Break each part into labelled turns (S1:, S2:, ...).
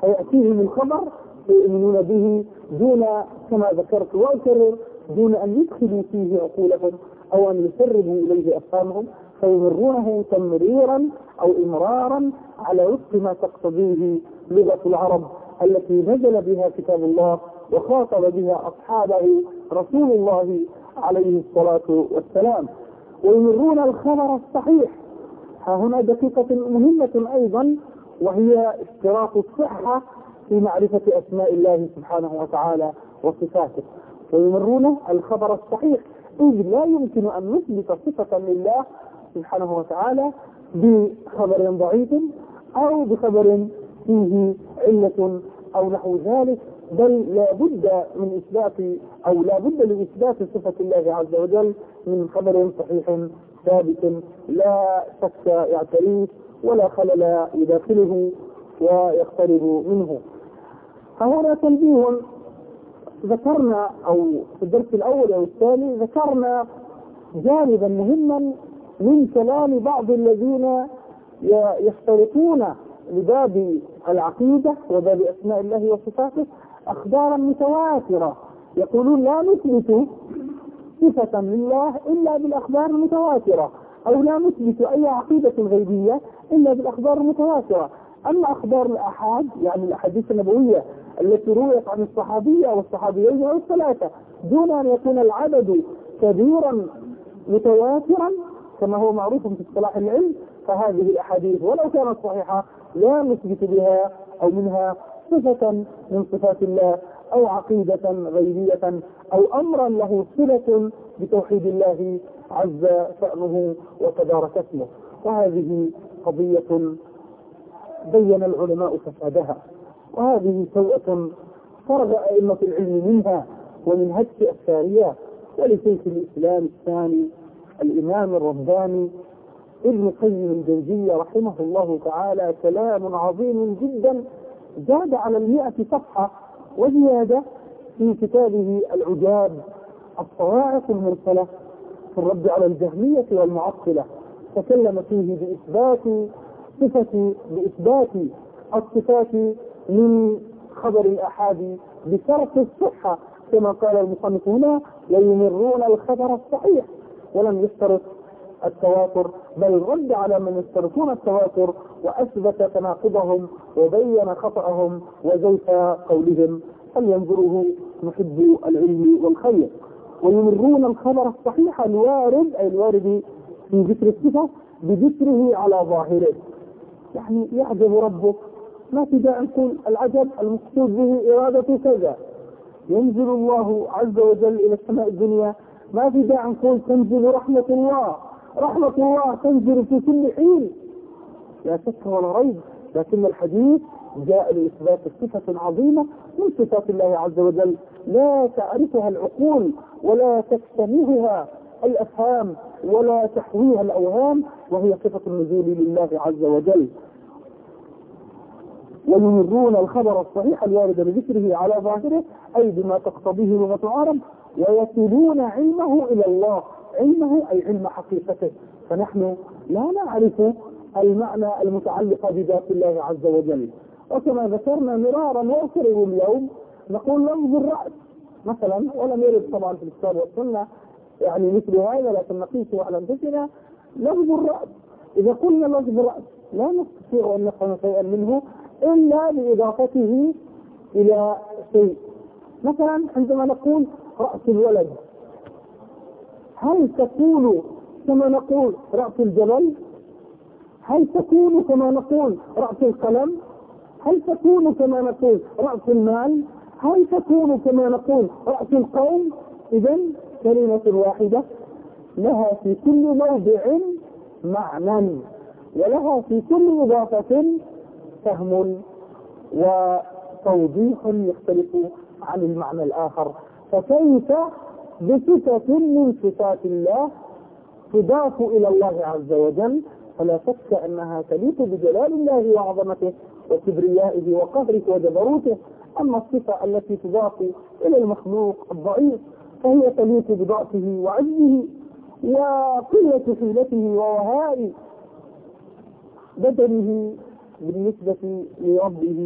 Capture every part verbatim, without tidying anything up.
S1: فيأتيهم الخبر فيؤمنون به دون، كما ذكرت وأكرر، دون أن يدخلوا فيه عقولهم أو أن يسربوا إليه أفهامهم، فيمرونه تمريرا أو إمرارا على وفق ما تقتضيه لغة العرب التي نزل بها كتاب الله وخاطب بها أصحابه رسول الله عليه الصلاة والسلام. ويمرون الخبر الصحيح. ها هنا دقيقة مهمة أيضا، وهي اشتراط الصحة في معرفة أسماء الله سبحانه وتعالى وصفاته. ويمرون الخبر الصحيح، إذ لا يمكن أن نثبت صفة لله سبحانه وتعالى بخبر ضعيف أو بخبر فيه علة أو نحو ذلك، بل لا بد من إثبات أو لا بد لإثبات صفة الله عز وجل من خبر صحيح ثابت لا شك يعتريه ولا خلل يداخله ويقترب منه. فهنا تنبيه، ذكرنا أو في الدرس الأول أو الثاني ذكرنا جانبا مهما من كلام بعض الذين يشترطون لباب العقيدة وباب أسماء الله وصفاته أخبارا متواترة، يقولون لا نثبت صفة لله إلا بالأخبار المتواترة، أو لا نثبت أي عقيدة غيبية إلا بالأخبار المتواترة. أما أخبار الأحاد يعني الأحاديث النبوية التي رويت عن الصحابية والصحابيين والثلاثة دون أن يكون العدد كبيرا متواترا كما هو معروف في اصطلاح العلم، فهذه الأحاديث ولو كانت صحيحة لا نثبت بها أو منها صفة من صفات الله أو عقيدة غيبية أو أمرا له صلة بتوحيد الله عز شأنه وتبارك اسمه. وهذه قضية بين العلماء فسادها، وهذه سوءة فرغ أئمة العلم منها ومن هتك أفكارها. ولشيخ الإسلام الثاني الإمام الرباني ابن قيم الجوزية رحمه الله تعالى كلام عظيم جدا زاد على المئة صفحة وزيادة في كتابه العجاب الصواعق المرسلة في الرد على الجهمية والمعطلة. تكلم فيه بإثبات صفة بإثبات الصفات من خبر الأحاد بشرط الصحة كما قال المصنف هنا، ويمرون الخبر الصحيح ولم يشترط التواتر، بل رد على من يشترطون التواتر وأثبت تناقضهم وبين خطأهم وزيف قولهم، فلينظره محب العلم والخير. ويمرون الخبر الصحيح الوارد أي الوارد في ذكر الصفة بذكره على ظاهره. يعني يعجب ربك، ما في داعي نقول العجب المقصود به إرادة كذا. ينزل الله عز وجل إلى السماء الدنيا، ما في داعي نقول تنزل رحمة الله، رحمة الله تنزل في كل حين، لا شك ولا ريب. لكن الحديث جاء لإثبات صفة عظيمة من صفات الله عز وجل لا تعرفها العقول ولا تكتملها الأفهام ولا تحويها الأوهام، وهي صفة النزول لله عز وجل. ويمرون الخبر الصحيح الوارد بذكره على ظاهره أي بما تقتضيه لغة العرب، ويصلون علمه إلى الله، علمه أي علم حقيقته، فنحن لا نعرف المعنى المتعلق بذات الله عز وجل. وكما ذكرنا مرارا وأكرر اليوم نقول لفظ الرأس مثلا، ولم يرد طبعا في الكتاب والسنة يعني مثل هذا، لكن نقيسه على أنفسنا. لفظ الرأس إذا قلنا لفظ الرأس لا نستطيع أن نفهم شيئا منه إلا بإضافته إلى شيء. مثلا عندما نقول رأس الولد، هل تكون كما نقول رأس الجبل؟ هل تكون كما نقول رأس القلم؟ هل تكون كما نقول رأس المال؟ هل تكون كما نقول رأس القوم؟ إذن كلمة واحدة لها في كل موضع معنى، ولها في كل إضافة فهم وتوضيح يختلف عن المعنى الآخر. فكيف بصفة من صفات الله تضاف إلى الله عز وجل؟ فلا شك أنها تليق بجلال الله وعظمته وكبريائه وقهره وجبروته. أما الصفة التي تضاف إلى المخلوق الضعيف فهي تليق بضعفه وعجزه وقلة حيلته ووهاء بدنه بالنسبة لربه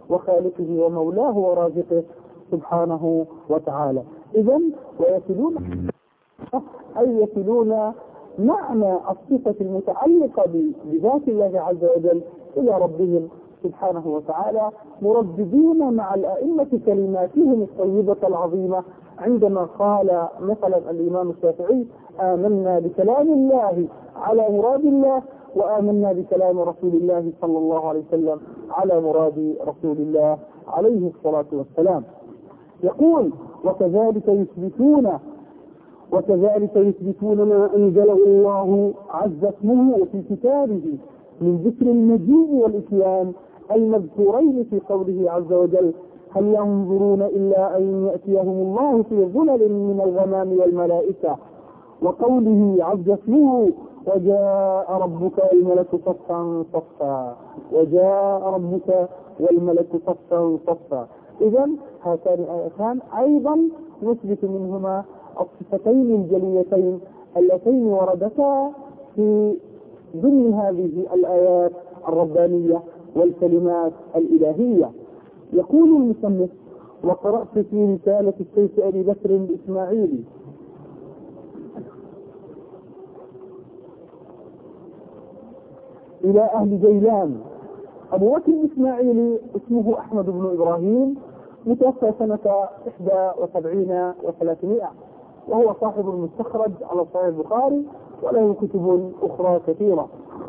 S1: وخالقه ومولاه ورازقه سبحانه وتعالى. إذن ويصلون أي يصلون معنى الصفة المتعلقة بذات الله عز وجل إلى ربهم سبحانه وتعالى، مرددين مع الأئمة كلماتهم الطيبة العظيمة، عندما قال مثلا الإمام الشافعي: آمنا بكلام الله على مراد الله، وآمنا بكلام رسول الله صلى الله عليه وسلم على مراد رسول الله عليه الصلاة والسلام. يقول: وكذلك يثبتون وكذلك يثبتون ما أنزله الله عز اسمه في كتابه من ذكر المجيء والإتيان المذكورين في قوله عز وجل: هل ينظرون إلا أن يأتيهم الله في ظلل من الغمام والملائكة، وقوله عز اسمه: وجاء ربك والملك صفا صفا وجاء ربك والملك صفا صفا. إذن هاتان الآيتان أيضا نثبت منهما الصفتين الجليتين اللتين وردتا في ضمن هذه الآيات الربانية والكلمات الإلهية. يقول المصنف: وقرأت في رسالة الشيخ أبي بكر الإسماعيلي إلى أهل جيلان. أبو بكر الإسماعيلي اسمه أحمد بن إبراهيم، متوفى سنة إحدى وسبعين وثلاثمائة، وهو صاحب المستخرج على صحيح البخاري، وله كتب أخرى كثيرة.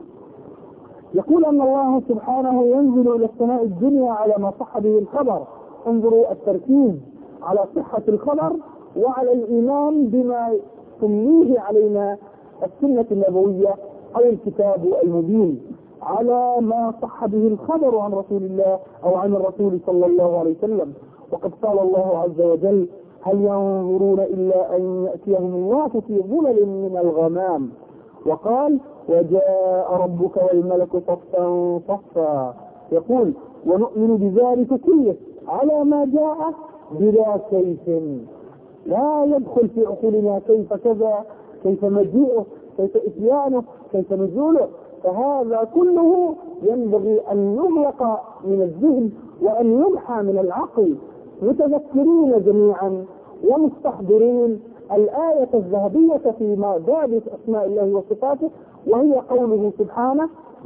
S1: يقول أن الله سبحانه ينزل إلى السماء الدنيا على ما صح به الخبر. انظروا التركيز على صحة الخبر وعلى الإيمان بما تمليه علينا السنة النبوية أو الكتاب المبين، على ما صح به الخبر عن رسول الله أو عن الرسول صلى الله عليه وسلم. وقد قال الله عز وجل: هل ينظرون إلا أن يأتيهم الله في ظلل من الغمام، وقال: وجاء ربك والملك صفا صفا. يقول: ونؤمن بذلك كله على ما جاء بلا كيف، لا يدخل في عقولنا كيف كذا، كيف مجيئه، كيف إتيانه، كيف نزوله، فهذا كله ينبغي أن يغلق من الذهن وأن يمحى من العقل، متذكرين جميعا ومستحضرين الآية الذهبية في باب أسماء الله وصفاته، وهي قوله سبحانه: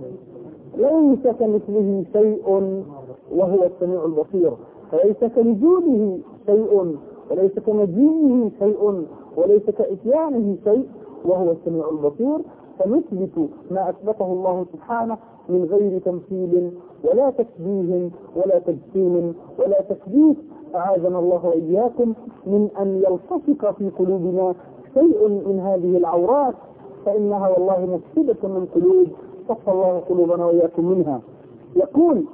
S1: ليس كمثله شيء وهو السميع البصير. فليس كنزوله شيء، وليس كمجيئه شيء، وليس كإتيانه شيء، وهو السميع البصير. فنثبت ما أثبته الله سبحانه من غير تمثيل ولا تشبيه ولا تجسيم ولا تكذيب، أعاذنا الله وإياكم من أن يلتصق في قلوبنا شيء من هذه العورات، فإنها والله مفسدة من قلوب، صفى الله قلوبنا وإياكم منها. يقول: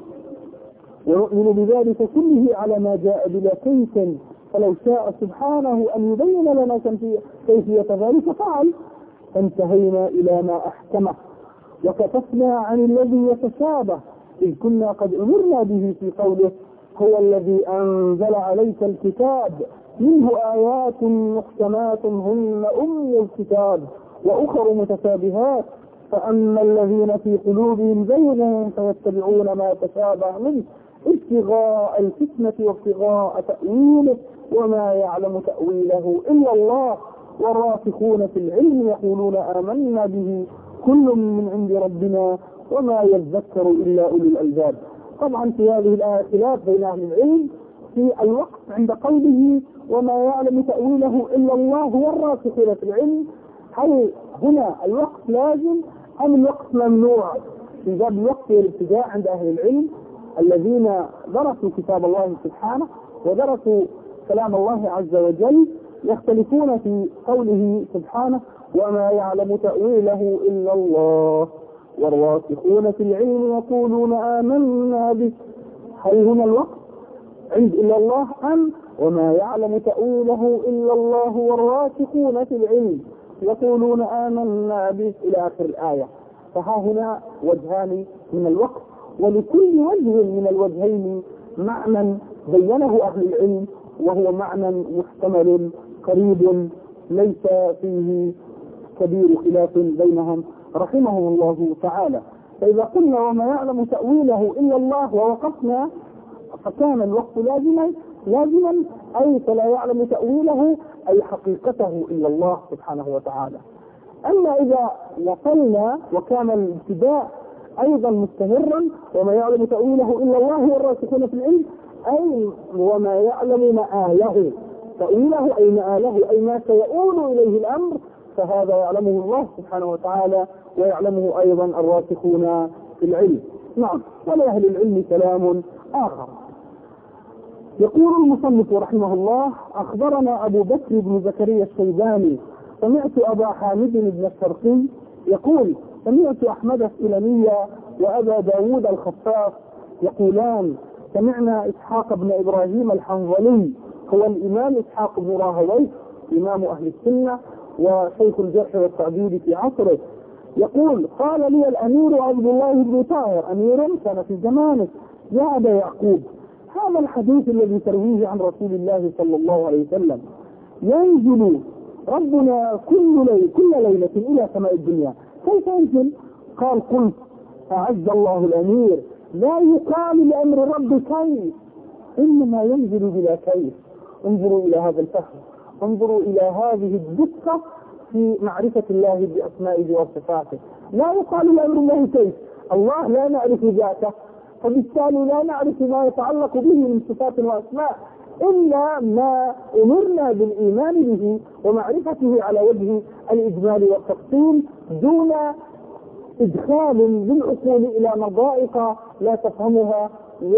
S1: ونؤمن بذلك كله على ما جاء بلا كيف، فلو شاء سبحانه أن يبين لنا كيفية ذلك فعل، فانتهينا إلى ما أحكمه وكتفنا عن الذي يتشابه، إذ كنا قد أمرنا به في قوله: هو الذي أنزل عليك الكتاب منه آيات محكمات هن أم الكتاب وأخر متشابهات، فأما الذين في قلوبهم زيغ فيتبعون ما تشابه منه ابتغاء الفتنة وابتغاء تأويله وما يعلم تأويله إلا الله، والراسخون في العلم يقولون آمنا به كل من عند ربنا وما يذكر إلا أولي الألباب. طبعا في هذه الآية خلاف بين أهل العلم في الوقت عند قوله وما يعلم تأويله إلا الله والراسخون في العلم، هل هنا الوقت لازم أم الوقت ممنوع؟ في باب الوقت والابتداء عند أهل العلم الذين درسوا كتاب الله سبحانه ودرسوا كلام الله عز وجل يختلفون في قوله سبحانه: وما يعلم تأويله إلا الله والراسخون في العلم يقولون آمنا به. هل هنا الوقت عند إلا الله أم وما يعلم تأويله إلا الله والراسخون في العلم يقولون آمنا به إلى آخر الآية؟ فها هنا وجهان من الوقت، ولكل وجه من الوجهين معنى بينه أهل العلم، وهو معنى محتمل قريب ليس فيه كبير خلاف بينهم رحمهم الله تعالى. فإذا قلنا وما يعلم تأويله إلا الله ووقفنا فكان الوقت لازما لازما أي فلا يعلم تأويله أي حقيقته إلا الله سبحانه وتعالى. أما إذا وصلنا وكان الابتداء أيضا مستمرا وما يعلم تأويله إلا الله والراسخون في العلم، أي وما يعلم مآله، تأويله أي مآله أي ما سيؤول إليه الأمر، فهذا يعلمه الله سبحانه وتعالى ويعلمه أيضا الراسخون في العلم. نعم. ولأهل العلم كلام آخر. يقول المصنف رحمه الله: أخبرنا أبو بكر بن زكريا الشيباني سمعت أبا حامد بن الشرقي يقول: سمعت أحمد السلمي وأبا داود الخفاف يقولان: سمعنا إسحاق بن إبراهيم الحنظلي، هو الإمام إسحاق بن راهويه إمام أهل السنة وشيخ الجرح والتعديل في عصره، يقول: قال لي الأمير عبد الله بن طاهر، أمير كان في زمانه، يا أبا يعقوب، هذا الحديث الذي ترويه عن رسول الله صلى الله عليه وسلم ينزل ربنا كل ليلة كل ليلة إلى سماء الدنيا، كيف ينزل؟ قال: قلت: أعز الله الأمير، لا يقال لأمر رب كيف، إنما ينزل بلا كيف. انظروا إلى هذا الفهم، انظروا إلى هذه الدقة في معرفة الله بأسمائه وصفاته. لا يقال لأمر الله كيف، الله لا نعرف ذاته، فبالتالي لا نعرف ما يتعلق به من صفات وأسماء إلا ما أمرنا بالإيمان به ومعرفته على وجه الإجمال والتفصيل، دون إدخال للعقول إلى مضائق لا تفهمها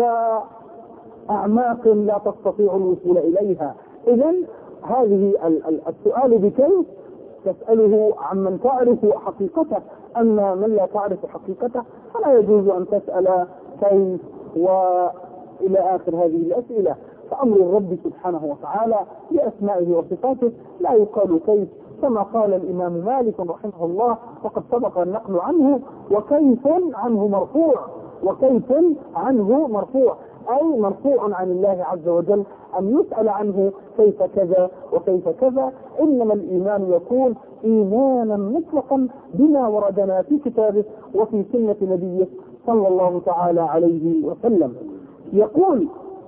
S1: وأعماق لا تستطيع الوصول إليها. إذن هذه السؤال بكيف تسأله عمن تعرف حقيقته، أما من لا تعرف حقيقته فلا يجوز أن تسأل كيف وإلى آخر هذه الأسئلة. فأمر الرب سبحانه وتعالى بأسمائه وصفاته لا يقال كيف، كما قال الإمام مالك رحمه الله وقد سبق النقل عنه: وكيف عنه مرفوع، وكيف عنه مرفوع، أي مرفوع عن الله عز وجل أن يسأل عنه كيف كذا وكيف كذا. إنما الإيمان يكون إيمانا مطلقا بما وردنا في كتابه وفي سنة نبيه صلى الله تعالى عليه وسلم. يقول: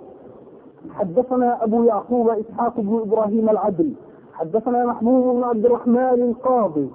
S1: حدثنا أبو يعقوب إسحاق بن إبراهيم العدل، حدثنا محمود بن عبد الرحمن القاضي،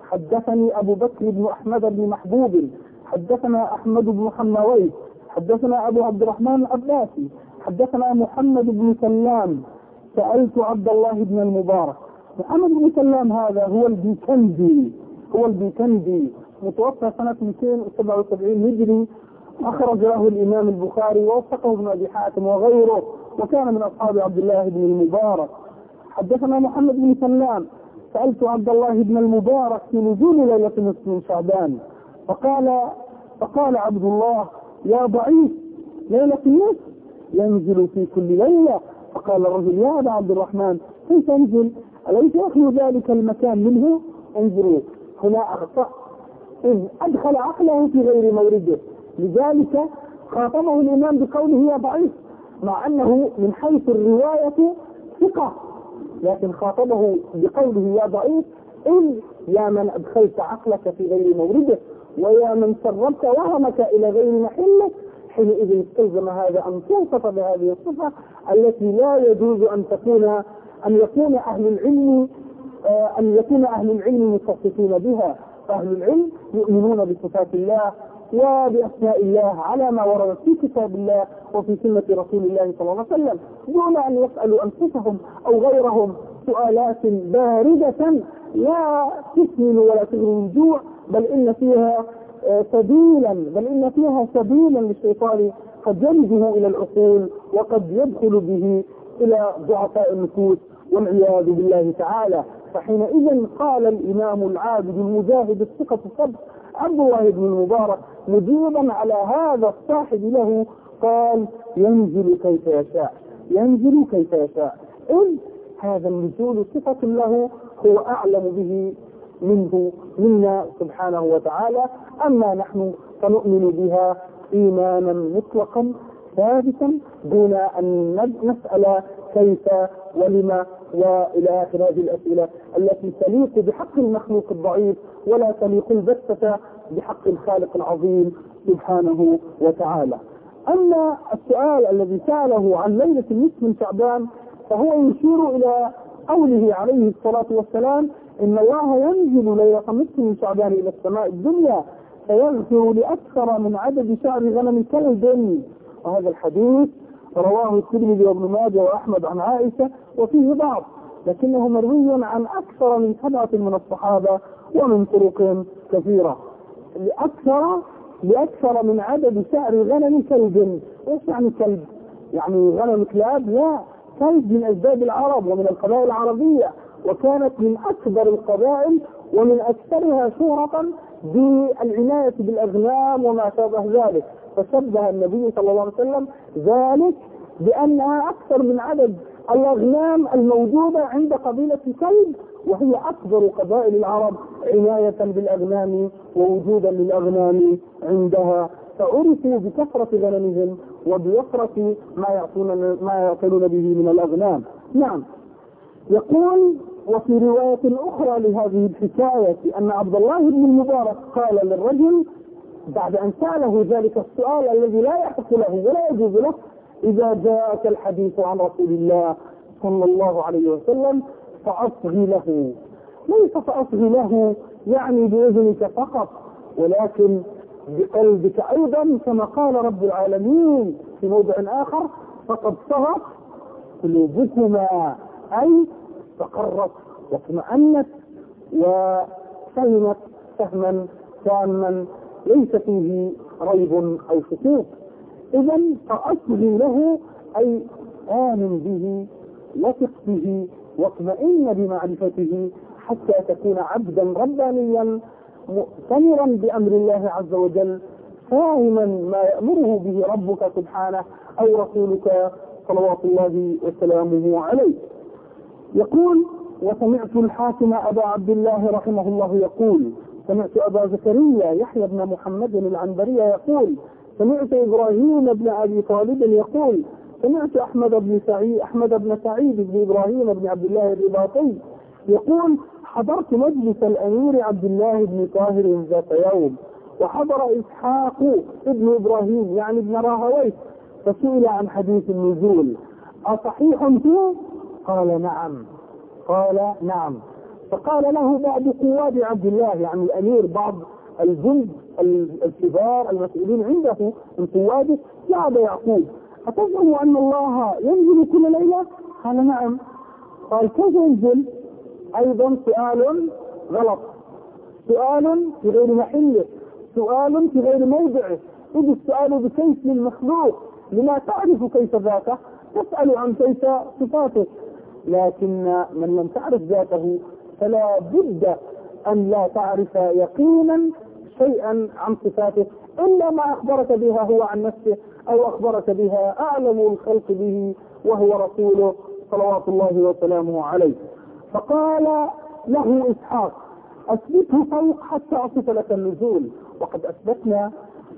S1: حدثني أبو بكر بن أحمد بن محبوب، حدثنا أحمد بن حمويه، حدثنا أبو عبد الرحمن العباسي، حدثنا محمد بن سلام سألت عبد الله بن المبارك. محمد بن سلام هذا هو البيكندي، هو البيكندي متوفى سنة مئتين وسبعة وسبعين هجري، أخرج له الإمام البخاري ووثقه ابن أبي حاتم وغيره، وكان من أصحاب عبد الله بن المبارك. حدثنا محمد بن سلام سألت عبد الله بن المبارك في نزول ليلة نصف من شعبان، فقال فقال عبد الله: يا ضعيف، ليلة النصف ينزل في كل ليلة. فقال الرجل: يا أبا عبد الرحمن، كيف ينزل؟ أليس يخلو ذلك المكان منه؟ انظروا هنا أخطأ، إذ أدخل عقله في غير مورده، لذلك خاطبه الإمام بقوله يا ضعيف، مع أنه من حيث الرواية ثقة، لكن خاطبه بقوله يا ضعيف، إذ يا من أدخلت عقلك في غير مورده، ويا من سربت وهمك إلى غير محله، حينئذ استلزم هذا أن توصف بهذه الصفة التي لا يجوز أن تكون أن يكون أهل العلم أن يكون أهل العلم متصفين بها. فأهل العلم يؤمنون بصفات الله وبأسماء الله على ما ورد في كتاب الله وفي سنة رسول الله صلى الله عليه وسلم، دون أن يسألوا أنفسهم أو غيرهم سؤالات باردة لا تسمن ولا تغني من جوع، بل إن فيها سبيلا بل إن فيها سبيلا للشيطان قد يلجه إلى العقول وقد يدخل به إلى ضعفاء النفوس والعياذ بالله تعالى. فحينئذ قال الإمام العابد المجاهد الثقة الصدق عبد الله بن المبارك مجيبا على هذا الصاحب له، قال: ينزل كيف يشاء، ينزل كيف يشاء، إذ هذا النزول صفة له هو أعلم به منه منا سبحانه وتعالى. أما نحن فنؤمن بها إيمانا مطلقا ثابتا دون أن نسأل كيف ولما وإلى آخر هذه الأسئلة التي تليق بحق المخلوق الضعيف ولا تليق البتة بحق الخالق العظيم سبحانه وتعالى. أما السؤال الذي سأله عن ليلة النصف من شعبان فهو يشير إلى قوله عليه الصلاة والسلام إن الله ينزل ليلة النصف من شعبان إلى السماء الدنيا فيغفر لأكثر من عدد شعر غنم كلب. وهذا الحديث رواه الترمذي وابن ماجه وأحمد عن عائشة وفيه ضعف، لكنه مروي عن أكثر من سبعة من الصحابة ومن طرق كثيرة. لأكثر لأكثر من عدد شعر غنم كلب. إيش يعني كلب؟ يعني غنم كلاب؟ لا، كلب من أجداد العرب ومن القبائل العربية، وكانت من أكبر القبائل ومن أكثرها شهرة بالعناية بالأغنام وما شابه ذلك، فشبه النبي صلى الله عليه وسلم ذلك بأنها أكثر من عدد الأغنام الموجودة عند قبيلة كلب، وهي أكبر قبائل العرب عناية بالأغنام ووجودا للأغنام عندها، فعرفوا بكثرة غنمهم وبكثرة ما يعطون ما يأكلون به من الأغنام. نعم. يقول وفي رواية أخرى لهذه الحكاية أن عبد الله بن المبارك قال للرجل بعد أن سأله ذلك السؤال الذي لا يحق له ولا يجوز له: إذا جاءك الحديث عن رسول الله صلى الله عليه وسلم فأصغي له. ليس فأصغي له يعني بإذنك فقط، ولكن بقلبك أيضا، كما قال رب العالمين في موضع آخر: فقد صغت قلوبكما، أي فقرت واطمأنت وفهمت فهما تاما ليس فيه ريب أو شكوك. إذا فأصغي له أي آمن به وثق به واطمئن بمعرفته حتى تكون عبدا ربانيا مؤتمرا بأمر الله عز وجل، فاهما ما يأمره به ربك سبحانه أو رسولك صلوات الله وسلامه عليه. يقول: وسمعت الحاكم أبا عبد الله رحمه الله يقول: سمعت أبا زكريا يحيى بن محمد العنبري يقول: سمعت إبراهيم بن أبي طالب يقول: سمعت أحمد بن سعيد أحمد بن سعيد بن إبراهيم بن عبد الله الرباطي يقول: حضرت مجلس الأمير عبد الله بن طاهر ذات يوم، وحضر إسحاق ابن إبراهيم يعني ابن راهويه، فسئل عن حديث النزول: أصحيح فيه؟ قال نعم. قال نعم. فقال له بعض قواد عبد الله يعني الأمير، بعض الجند الكبار المسؤولين عنده من قواده: يا أبا يعقوب، أتزعم أن الله ينزل كل ليلة؟ قال نعم. قال: كيف ينزل؟ أيضا سؤال غلط، سؤال في غير محله، سؤال في غير موضعه، إذ السؤال بكيف للمخلوق، لما تعرف كيف ذاته تسأل عن كيف صفاته، لكن من لم تعرف ذاته فلا بد أن لا تعرف يقينا شيئا عن صفاته إلا ما أخبرك بها هو عن نفسه، أو أخبرك بها أعلم الخلق به وهو رسوله صلوات الله وسلامه عليه. فقال له إسحاق: أثبته فوق حتى أصف لك النزول. وقد أثبتنا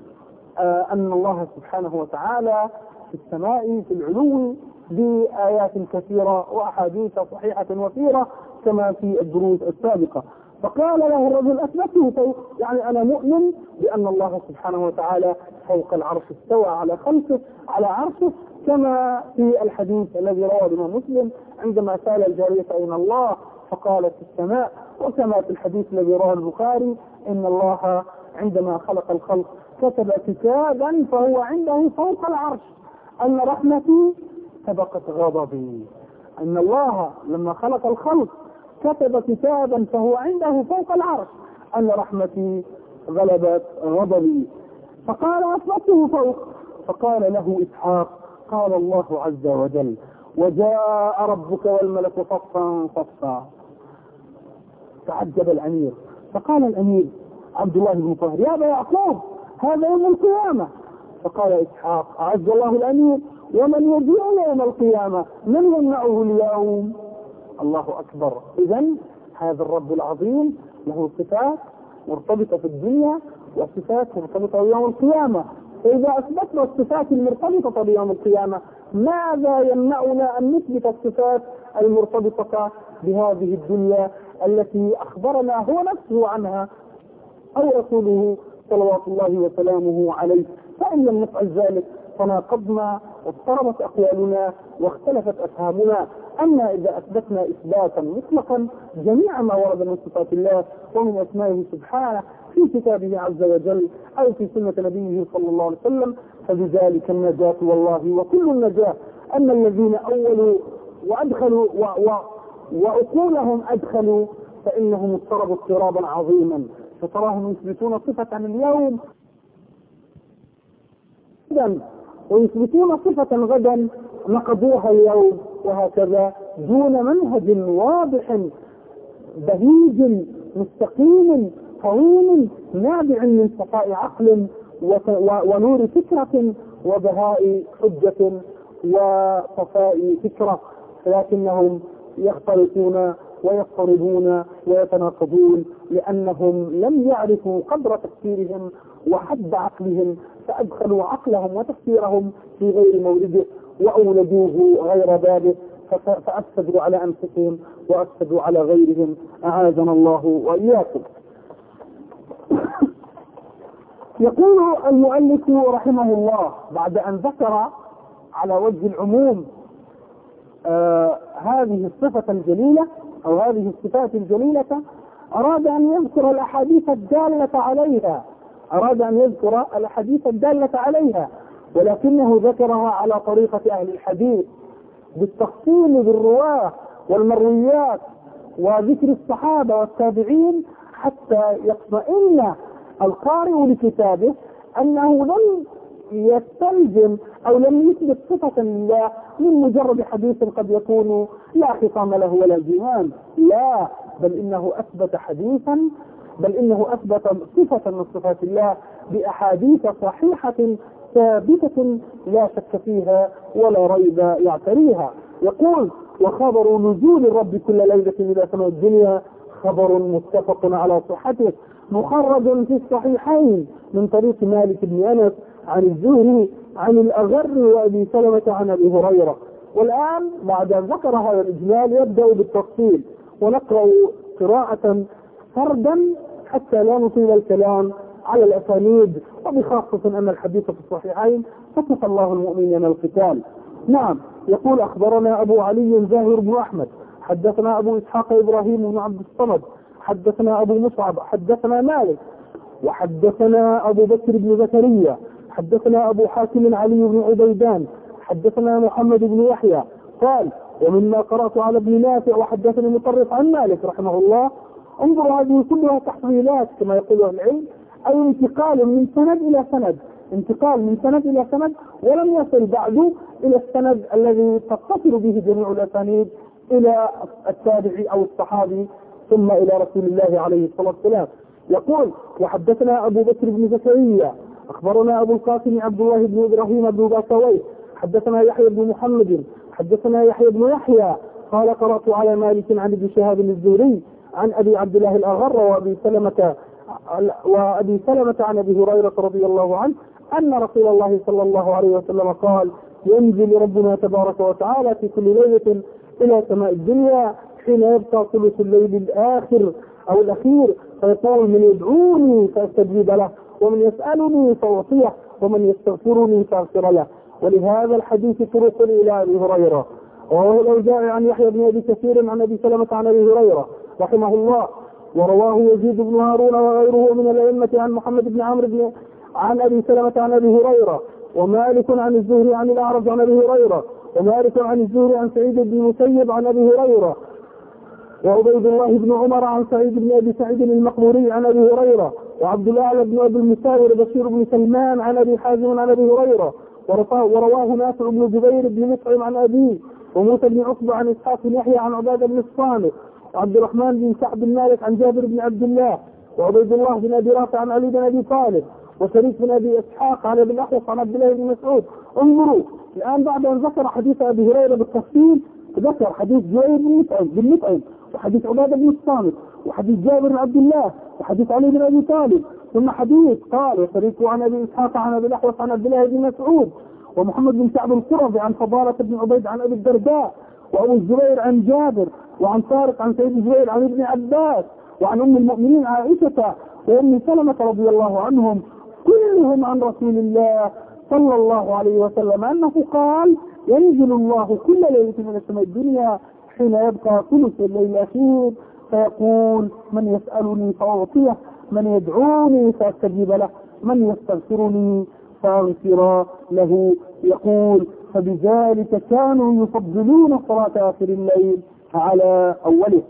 S1: آه أن الله سبحانه وتعالى في السماء في العلو بآيات كثيرة وأحاديث صحيحة وثيرة كما في الدروس السابقة. فقال له الرجل: أثبته فوق، يعني أنا مؤمن بأن الله سبحانه وتعالى فوق العرش استوى على خلقه على عرشه، كما في الحديث الذي رواه الإمام مسلم عندما سأل الجارية: أين الله؟ فقالت: في السماء. وكما في الحديث الذي رواه البخاري: إن الله عندما خلق الخلق كتب كتابا فهو عنده فوق العرش أن رحمتي سبقت غضبي. أن الله لما خلق الخلق كتب كتابا فهو عنده فوق العرش أن رحمتي غلبت غضبي. فقال: أثبته فوق. فقال له إسحاق: قال الله عز وجل: وجاء ربك والملك صفا صفا. تعجب الأمير، فقال الأمير عبد الله بن طاهر: يا أبا يعقوب، هذا يوم القيامة. فقال إسحاق: أعز الله الأمير، ومن يجيء يوم القيامة من يمنعه اليوم؟ الله أكبر. إذن هذا الرب العظيم له صفات مرتبطة في الدنيا وصفات مرتبطة بيوم القيامة، فإذا أثبتنا الصفات المرتبطة بيوم القيامة ماذا يمنعنا أن نثبت الصفات المرتبطة بهذه الدنيا التي أخبرنا هو نفسه عنها أو رسوله صلوات الله وسلامه عليه؟ فإن لم نفعل ذلك تناقضنا واضطربت أقوالنا واختلفت أفهامنا. أما إذا أثبتنا إثباتا مطلقا جميع ما ورد من صفات الله ومن أسمائه سبحانه في كتابه عز وجل أو في سنة نبيه صلى الله عليه وسلم فبذلك النجاة والله وكل النجاة. أما الذين أولوا وأدخلوا و و وأقولهم أدخلوا فإنهم اضطربوا اضطرابا عظيما، فتراهم يثبتون صفة اليوم غدا ويثبتون صفة غدا نقضوها اليوم، وهكذا دون منهج واضح بهيج مستقيم قويم نابع من صفاء عقل ونور فكرة وبهاء حجة وصفاء فكرة، لكنهم يختلطون ويضطربون ويتناقضون لأنهم لم يعرفوا قدر تفكيرهم وحد عقلهم، فأدخلوا عقلهم وتفكيرهم في غير مورده وأولدوه غير بابه، فأفسدوا على أنفسهم وأفسدوا على غيرهم، أعاذنا الله وإياكم. يقول المؤلف رحمه الله بعد أن ذكر على وجه العموم آه هذه الصفة الجليلة أو هذه الصفات الجليلة، أراد أن يذكر الأحاديث الدالة عليها أراد أن يذكر الأحاديث الدالة عليها ولكنه ذكرها على طريقة أهل الحديث بالتفصيل بالرواة والمرويات وذكر الصحابة والتابعين حتى يطمئن القارئ لكتابه أنه لم يستلزم أو لم يثبت صفة لله من مجرد حديث قد يكون لا خصام له ولا جهان، لا، بل إنه أثبت حديثا بل إنه أثبت صفة من صفات الله بأحاديث صحيحة ثابتة لا شك فيها ولا ريب يعتريها. يقول: وخبر نزول الرب كل ليلة إلى سماء الدنيا خبر متفق على صحته مخرج في الصحيحين من طريق مالك بن أنس عن الزهري عن الأغر وأبي سلمة عن أبي هريرة. والآن بعد أن ذكر هذا الإجمال يبدأ بالتفصيل، ونقرأ قراءة فردا حتى لا نطيل الكلام على الأسانيد، وبخاصة أن الحديث في الصحيحين فتح الله المؤمنين القتال. نعم. يقول: أخبرنا أبو علي زاهر بن أحمد حدثنا أبو إسحاق إبراهيم بن عبد الصمد حدثنا أبو مصعب حدثنا مالك وحدثنا أبو بكر بن زكريا حدثنا أبو حاتم علي بن عبيدان حدثنا محمد بن يحيى قال: ومما قرأت على ابن نافع وحدثني مطرف عن مالك رحمه الله. انظر، هذه كلها تحويلات كما يقول أهل العلم، أي انتقال من سند إلى سند، انتقال من سند إلى سند، ولم يصل بعد إلى السند الذي تتصل به جميع الأسانيد إلى التابعي أو الصحابي ثم إلى رسول الله عليه الصلاة والسلام. يقول: وحدثنا أبو بكر بن زكريا أخبرنا أبو القاسم عبد الله بن إبراهيم بن باكوي حدثنا يحيى بن محمد حدثنا يحيى بن يحيى قال: قرأت على مالك عن ابن شهاب الزهري عن أبي عبد الله الأغر وأبي سلمة وأبي سلمة عن أبي هريرة رضي الله عنه أن رسول الله صلى الله عليه وسلم قال: ينزل ربنا تبارك وتعالى في كل ليلة إلى سماء الدنيا حين يبقى ثلث الليل الآخر أو الأخير، فيقول: من يدعوني فأستجيب له، ومن يسألني فأعطيه، ومن يستغفرني فأغفر له. ولهذا الحديث طرق إلى أبي هريرة. ورواه الأوزاعي عن يحيى بن أبي كثير عن أبي سلمة عن أبي هريرة رحمه الله، ورواه يزيد بن هارون وغيره من الأئمة عن محمد بن عمرو بن عن أبي سلمة عن أبي هريرة، ومالك عن الزهري عن الأعرج عن أبي هريرة، ومالك عن الزهري عن سعيد بن المسيب عن أبي هريرة، وعبيد الله بن عمر عن سعيد بن أبي سعيد المقبوري عن أبي هريرة، وعبد الله بن أبي المساور بشير بن سلمان عن أبي حازم عن أبي هريرة، ورواه نافع بن جبير بن مطعم عن أبيه، وموسى بن عقبة عن إسحاق بن يحيى عن عبادة بن الصامت، وعبد الرحمن بن سعد بن مالك عن جابر بن عبد الله، وعبيد الله بن أبي رافع عن علي بن أبي طالب، وشريك بن أبي إسحاق عن أبي الأحوص عن عبد الله بن مسعود. انظروا الآن بعد أن ذكر حديث أبي هريرة بالتفصيل ذكر حديث جابر بن مطعم بن مطعم وحديث عبادة بن الصامت وحديث جابر بن عبد الله وحديث علي بن أبي طالب، ثم حديث قال: وشريك عن أبي إسحاق عن أبي الأحوص عن عبد الله بن مسعود، ومحمد بن سعد القرظي عن فضالة بن عبيد عن أبي الدرداء، وأبو الزبير عن جابر، وعن طارق عن سيد الزبير عن ابن عباس، وعن أم المؤمنين عائشة وأم سلمة رضي الله عنهم، كلهم عن رسول الله صلى الله عليه وسلم أنه قال: ينزل الله كل ليلة من السماء الدنيا حين يبقى ثلث الليل الأخير فيقول: من يسألني فأعطيه، من يدعوني فأستجيب له، من يستغفرني فأغفر له. يقول: فبذلك كانوا يفضلون صلاة آخر الليل على أوله.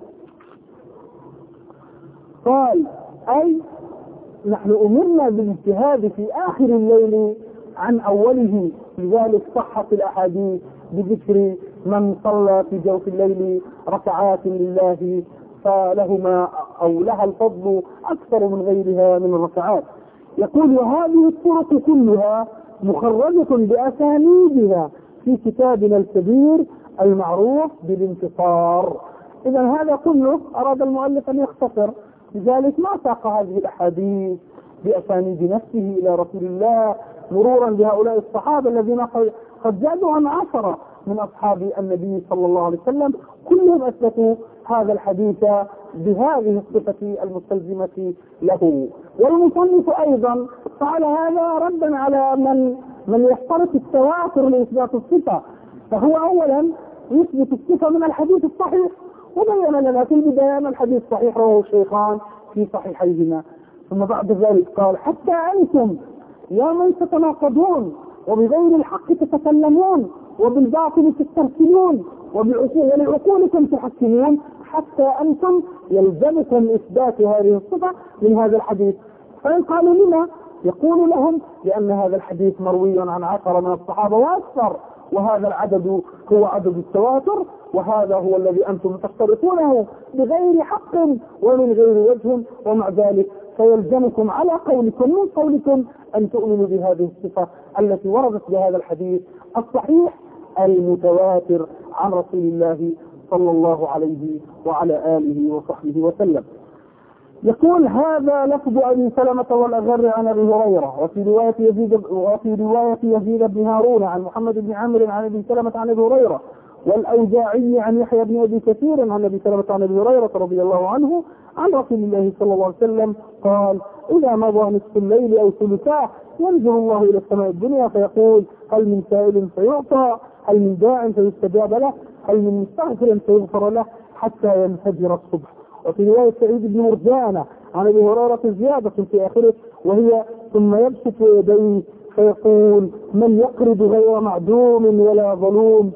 S1: قال: أي نحن أمرنا بالاجتهاد في آخر الليل عن أوله، لذلك صحت الأحاديث بذكر من صلى في جوف الليل ركعات لله فلهما أو لها الفضل أكثر من غيرها من الركعات. يقول: وهذه الطرق كلها مخرجة بأسانيدها في كتابنا الكبير المعروف بالانتصار. إذا هذا كله أراد المؤلف أن يختصر، لذلك ما ساق هذه الأحاديث بأسانيد نفسه إلى رسول الله مرورا بهؤلاء الصحابة الذين قد زادوا عن عشرة من أصحاب النبي صلى الله عليه وسلم، كلهم أثبتوا هذا الحديث بهذه الصفة المستلزمة له. والمصنف أيضا فعل هذا ردا على من من يشترط التواتر لإثبات الصفة، فهو أولا يثبت الصفة من الحديث الصحيح، وبين لنا في البداية أن الحديث الصحيح رواه الشيخان في صحيحيهما، ثم بعد ذلك قال: حتى أنتم يا من تتناقضون وبغير الحق تتكلمون وبالباطل تسترسلون ولعقولكم تحكمون، حتى أنتم يلزمكم إثبات هذه الصفة من هذا الحديث. فإن قالوا لما؟ يقول لهم: لأن هذا الحديث مروي عن عشرة من الصحابة وأكثر، وهذا العدد هو عدد التواتر، وهذا هو الذي أنتم تشترطونه بغير حق ومن غير وجه، ومع ذلك فيلزمكم على قولكم من قولكم أن تؤمنوا بهذه الصفة التي وردت بهذا الحديث الصحيح المتواتر عن رسول الله صلى الله عليه وعلى آله وصحبه وسلم. يقول: هذا لفظ أبي سلمة والأغر عن أبي هريرة، وفي رواية يزيد وفي رواية يزيد بن هارون عن محمد بن عمرو عن أبي سلمة عن أبي هريرة، والأوزاعي عن يحيى بن أبي كثير عن أبي سلمة عن أبي هريرة رضي الله عنه عن رسول الله صلى الله عليه وسلم قال: إذا مضى نصف الليل أو ثلثاه ينزل الله إلى السماء الدنيا فيقول: هل من سائل فيعطى، هل من داع فيستجاب له، هل من مستغفر فيغفر له، حتى ينفجر الصبح. وفي رواية سعيد بن مرجانة عن أبي هريرة زيادة في آخره، وهي: ثم يبسط يديه فيقول: من يقرض غير معدوم ولا ظلوم.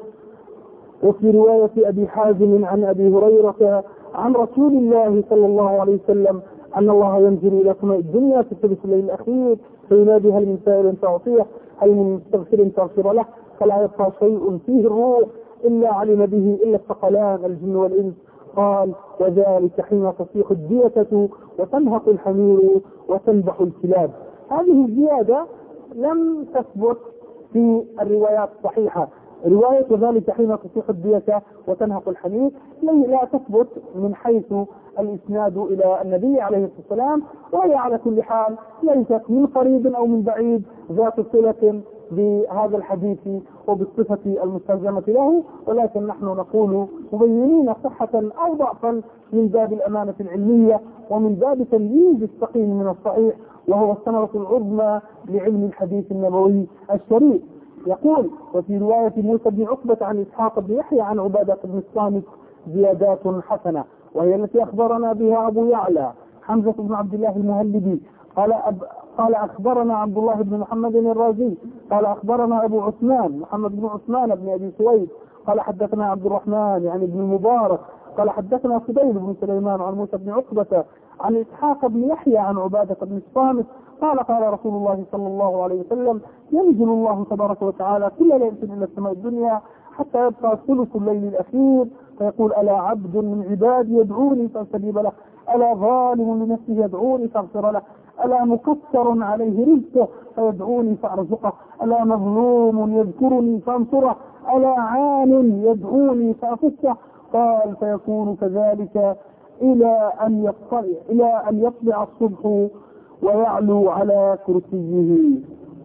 S1: وفي رواية أبي حازم عن أبي هريرة عن رسول الله صلى الله عليه وسلم أن الله ينزل إلى سماء الدنيا في ثلث الليل الأخير فينادي: هل من سائل تعطيه، هل من مستغفر تغفر له، فلا يبقى شيء فيه الروح إلا علم به إلا الثقلان الجن والإنس. قال: وذلك حين تصيح الديكة وتنهق الحمير وتنبح الكلاب. هذه الزيادة لم تثبت في الروايات الصحيحة. رواية وذلك حين تصيح الديكة وتنهق الحمير لا تثبت من حيث الإسناد إلى النبي عليه الصلاة والسلام، وهي على كل حال ليست من قريب أو من بعيد ذات صلة بهذا الحديث وبالصفة المستلزمة له، ولكن نحن نقول مبينين صحة أو ضعفا من باب الأمانة العلمية ومن باب تمييز السقيم من الصحيح، وهو الثمرة العظمى لعلم الحديث النبوي الشريف. يقول: وفي رواية موسى بن عقبة عن إسحاق بن يحيى عن عبادة بن الصامت زيادات حسنة، وهي التي أخبرنا بها أبو يعلى حمزة بن عبد الله المهلبي قال أب قال أخبرنا عبد الله بن محمد الرازي قال أخبرنا أبو عثمان محمد بن عثمان بن أبي سويد قال حدثنا عبد الرحمن يعني بن المبارك قال حدثنا فضيل بن سليمان عن موسى بن عقبة عن إسحاق بن يحيى عن عبادة بن الصامت قال: قال رسول الله صلى الله عليه وسلم: ينزل الله تبارك وتعالى كل ليلة إلى السماء الدنيا حتى يبقى ثلث الليل الأخير فيقول: ألا عبد من عبادي يدعوني فاستجيب له، ألا ظالم لنفسه يدعوني فاغفر له، ألا مكثر عليه رزقه فيدعوني فأرزقه، ألا مظلوم يذكرني فأنصره، ألا عان يدعوني فأفكه. قال: فيكون كذلك إلى أن يطلع إلى أن يطلع الصبح ويعلو على كرسيه.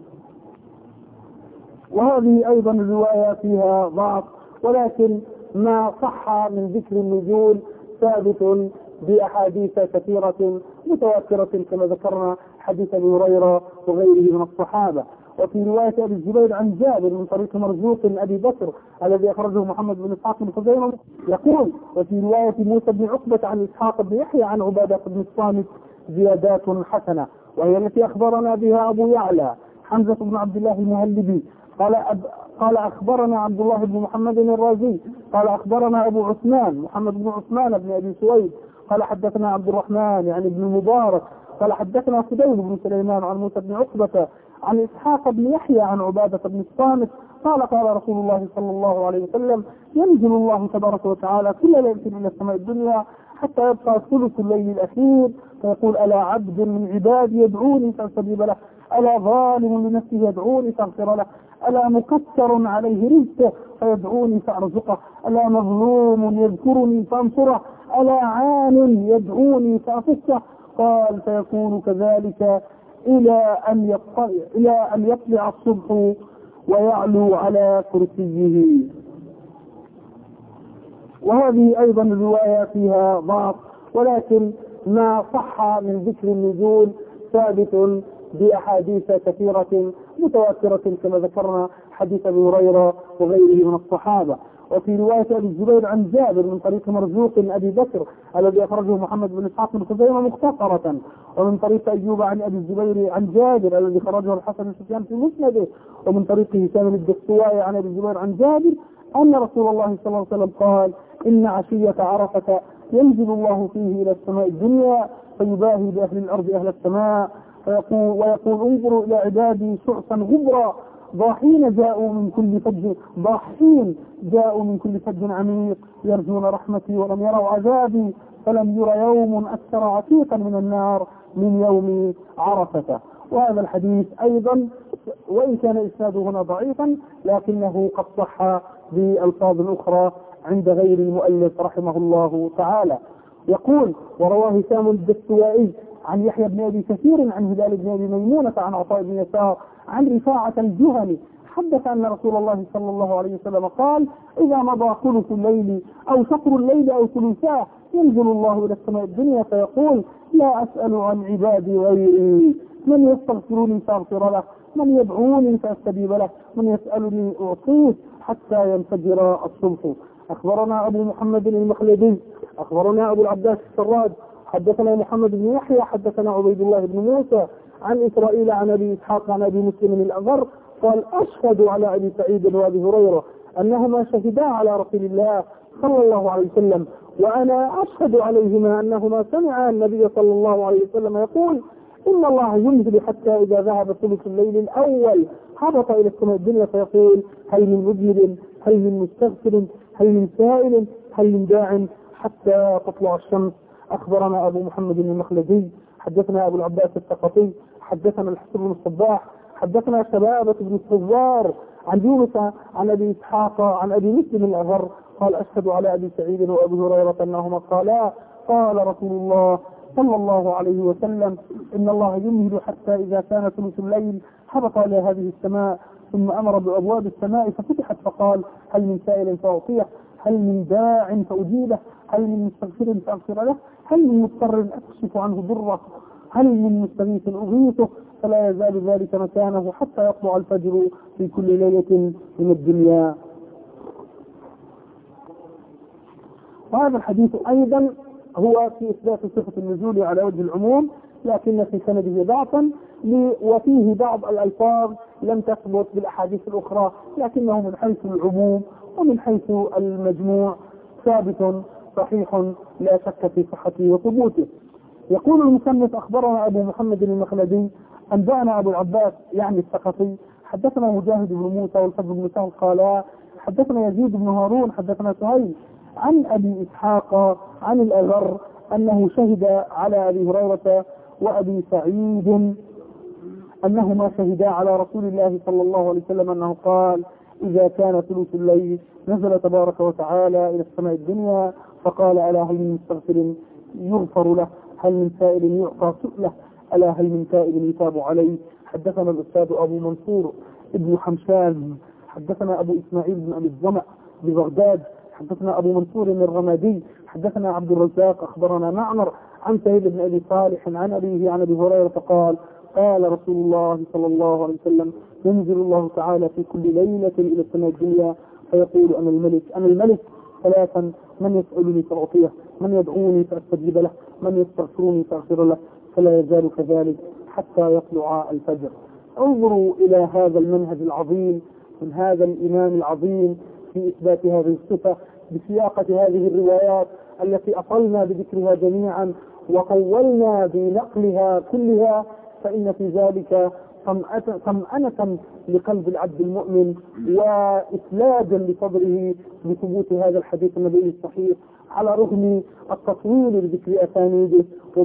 S1: وهذه أيضا الرواية فيها ضعف، ولكن ما صح من ذكر النزول ثابت بأحاديث كثيرة متواترة كما ذكرنا حديث أبي هريرة وغيره من الصحابة. وفي رواية أبي الزبير عن جابر من طريق مرزوق أبي بكر الذي أخرجه محمد بن إسحاق بن خزيمة يقول: وفي رواية موسى بن عقبة عن إسحاق بن يحيى عن عبادة بن الصامت زيادات حسنة، وهي التي أخبرنا بها أبو يعلى حمزة بن عبد الله المهلبي قال أب... قال أخبرنا عبد الله بن محمد الرازي قال أخبرنا أبو عثمان محمد بن عثمان بن أبي سويد قال حدثنا عبد الرحمن يعني ابن المبارك قال حدثنا فضيل بن سليمان عن موسى بن عقبة عن إسحاق بن يحيى عن عبادة بن الصامت قال قال رسول الله صلى الله عليه وسلم: ينزل الله تبارك وتعالى كل ليلة إلى السماء الدنيا حتى يبقى ثلث الليل الأخير فيقول: ألا عبد من عبادي يدعوني فاستجيب له، ألا ظالم لنفسه يدعوني فاغفر له، ألا مكثر عليه رزقه فيدعوني فأرزقه، ألا مظلوم يذكرني فأنصره، ألا عان يدعوني فأفكه. قال: فيكون كذلك إلى أن يطلع, إلى أن يطلع الصبح ويعلو على كرسيه. وهذه أيضا الرواية فيها ضعف، ولكن ما صح من ذكر النزول ثابت بأحاديث كثيرة متواترة كما ذكرنا حديث أبي هريرة وغيره من الصحابة. وفي رواية أبي الزبير عن جابر من طريق مرزوق أبي بكر الذي أخرجه محمد بن إسحاق بن خزيمة مختصرة، ومن طريق أيوب عن أبي الزبير عن جابر الذي خرجه الحسن بن سفيان في مسنده، ومن طريق هشام الدستوائي عن أبي الزبير عن جابر أن رسول الله صلى الله عليه وسلم قال: إن عشية عرفة ينزل الله فيه إلى السماء الدنيا فيباهي بأهل الأرض أهل السماء ويقول, ويقول: انظروا إلى عبادي شعثا غبرا ضاحين جاءوا من كل فج ضاحين جاءوا من كل فج عميق يرجون رحمتي ولم يروا عذابي، فلم ير يوم أكثر عتيقا من النار من يوم عرفة. وهذا الحديث أيضا وإن كان إسناده هنا ضعيفا لكنه قد صح بألفاظ أخرى عند غير المؤلف رحمه الله تعالى. يقول: ورواه هشام الدستوائي عن يحيى بن أبي كثير عن هلال بن أبي ميمونة عن عطاء بن يسار عن رفاعة الجهني حدث أن رسول الله صلى الله عليه وسلم قال: إذا مضى ثلث الليل أو شطر الليل أو ثلثاه ينزل الله إلى السماء الدنيا فيقول: لا أسأل عن عبادي غيري، من يستغفرني فأغفر له، من يدعوني فأستجيب له، من يسألني أعطيه حتى ينفجر الصبح. أخبرنا أبو محمد المخلدي أخبرنا أبو العباس السراج حدثنا محمد بن يحيى حدثنا عبيد الله بن موسى عن إسرائيل عن أبي إسحاق عن أبي مسلم الأغر قال: أشهد على أبي سعيد وأبي هريرة أنهما شهدا على رسول الله صلى الله عليه وسلم، وأنا أشهد عليهما أنهما سمعا النبي صلى الله عليه وسلم يقول: إن الله ينزل حتى إذا ذهب ثلث الليل الأول هبط إلى السماء الدنيا فيقول: هل من مذنب، هل من مستغفر، هل من سائل، هل من داع حتى تطلع الشمس. أخبرنا أبو محمد المخلدي حدثنا أبو العباس الثقفي حدثنا الحسن بن الصباح حدثنا شبابة بن الثوار عن يونس عن أبي إسحاق عن أبي مسلم الأغر قال: أشهد على أبي سعيد وأبي هريرة أنهما قالا: قال رسول الله صلى الله عليه وسلم: إن الله يمهل حتى إذا كان ثلث الليل هبط إلى هذه السماء ثم أمر بأبواب السماء ففتحت فقال: هل من سائل فأعطيه، هل من داع فأجيبه، هل من مستغفر فأغفر له، هل من مضطر أكشف عنه ضره، هل من مستغيث أغيثه، فلا يزال ذلك مكانه حتى يطلع الفجر في كل ليلة من الدنيا. وهذا الحديث أيضا هو في إثبات صفة النزول على وجه العموم لكن في سنده ضعفا، وفيه بعض الألفاظ لم تثبت بالأحاديث الأخرى لكنه من حيث العموم ومن حيث المجموع ثابت صحيح لا شك في صحته وثبوته. يقول المصنف: أخبرنا أبو محمد المخلدي أنبأنا أبو العباس يعني الثقفي حدثنا مجاهد بن موسى والفضل بن سهل قالا حدثنا يزيد بن هارون حدثنا سهيل عن أبي إسحاق عن الأغر أنه شهد على أبي هريرة وأبي سعيد أنهما شهدا على رسول الله صلى الله عليه وسلم أنه قال: إذا كان ثلث الليل نزل تبارك وتعالى إلى السماء الدنيا فقال: ألا هل من مستغفر يغفر له، هل من سائل يعطى سؤله، ألا هل من تائب يتاب عليه. حدثنا الأستاذ أبو منصور ابن حمشان حدثنا أبو إسماعيل بن أبي الظمأ ببغداد حدثنا أبو منصور الرمادي حدثنا عبد الرزاق أخبرنا معمر عن سعيد بن أبي صالح عن أبيه عن أبي هريرة قال: قال رسول الله صلى الله عليه وسلم: ينزل الله تعالى في كل ليلة إلى السماء الدنيا فيقول: أنا الملك أنا الملك ثلاثا: من يسألني فأعطيه، من يدعوني فأستجيب له، من يستغفرني فأغفر له، فلا يزال كذلك حتى يطلع الفجر. انظروا إلى هذا المنهج العظيم من هذا الإمام العظيم في إثبات هذه الصفة بسياقة هذه الروايات التي أطلنا بذكرها جميعا وطولنا بنقلها كلها، فإن في ذلك طمأنة لقلب العبد المؤمن وإسلاجا لصدره بثبوت هذا الحديث النبوي الصحيح، على رغم التطويل لذكر أسانيده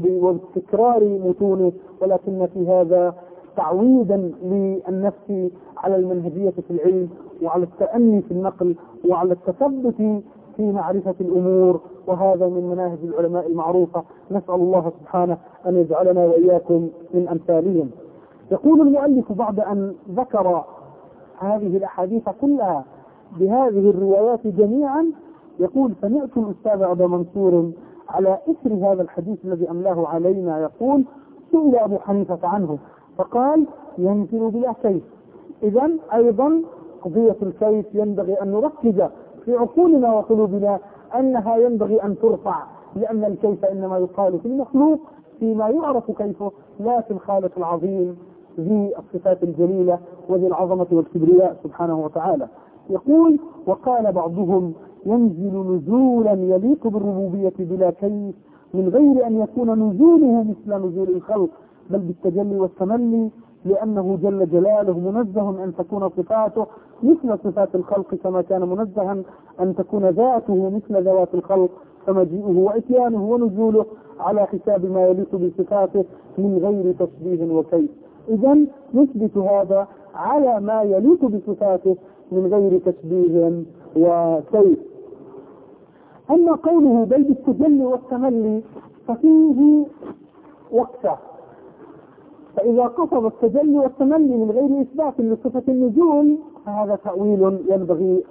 S1: وتكرار متونه، ولكن في هذا تعويدا للنفس على المنهجية في العلم وعلى التأني في النقل وعلى التثبت في معرفة الأمور، وهذا من مناهج العلماء المعروفة. نسأل الله سبحانه أن يجعلنا وإياكم من أمثالهم. يقول المؤلف بعد أن ذكر هذه الأحاديث كلها بهذه الروايات جميعا، يقول: سمعت الأستاذ أبا منصور على إثر هذا الحديث الذي أملاه علينا يقول: سئل أبو حنيفة عنه فقال: ينزل بلا كيف. إذن أيضا قضية الكيف ينبغي أن نركز في عقولنا وقلوبنا أنها ينبغي أن ترفع، لأن الكيف إنما يقال في المخلوق فيما يعرف كيفه، لا في الخالق العظيم ذي الصفات الجليلة وذي العظمة والكبرياء سبحانه وتعالى. يقول: وقال بعضهم: ينزل نزولا يليق بالربوبية بلا كيف، من غير أن يكون نزوله مثل نزول الخلق، بل بالتجلي والتملي، لأنه جل جلاله منزه أن تكون صفاته مثل صفات الخلق، كما كان منزها أن تكون ذاته مثل ذوات الخلق، فمجيئه وإتيانه ونزوله على حساب ما يليق بصفاته من غير تشبيه وكيف. إذن نثبت هذا على ما يليق بصفاته من غير تشبيه وكيف. أما قوله بل بالتجلي والتملي ففيه وقفة، فإذا قصد التجلي والتملي من غير إثبات لصفة النزول فهذا تأويل ينبغي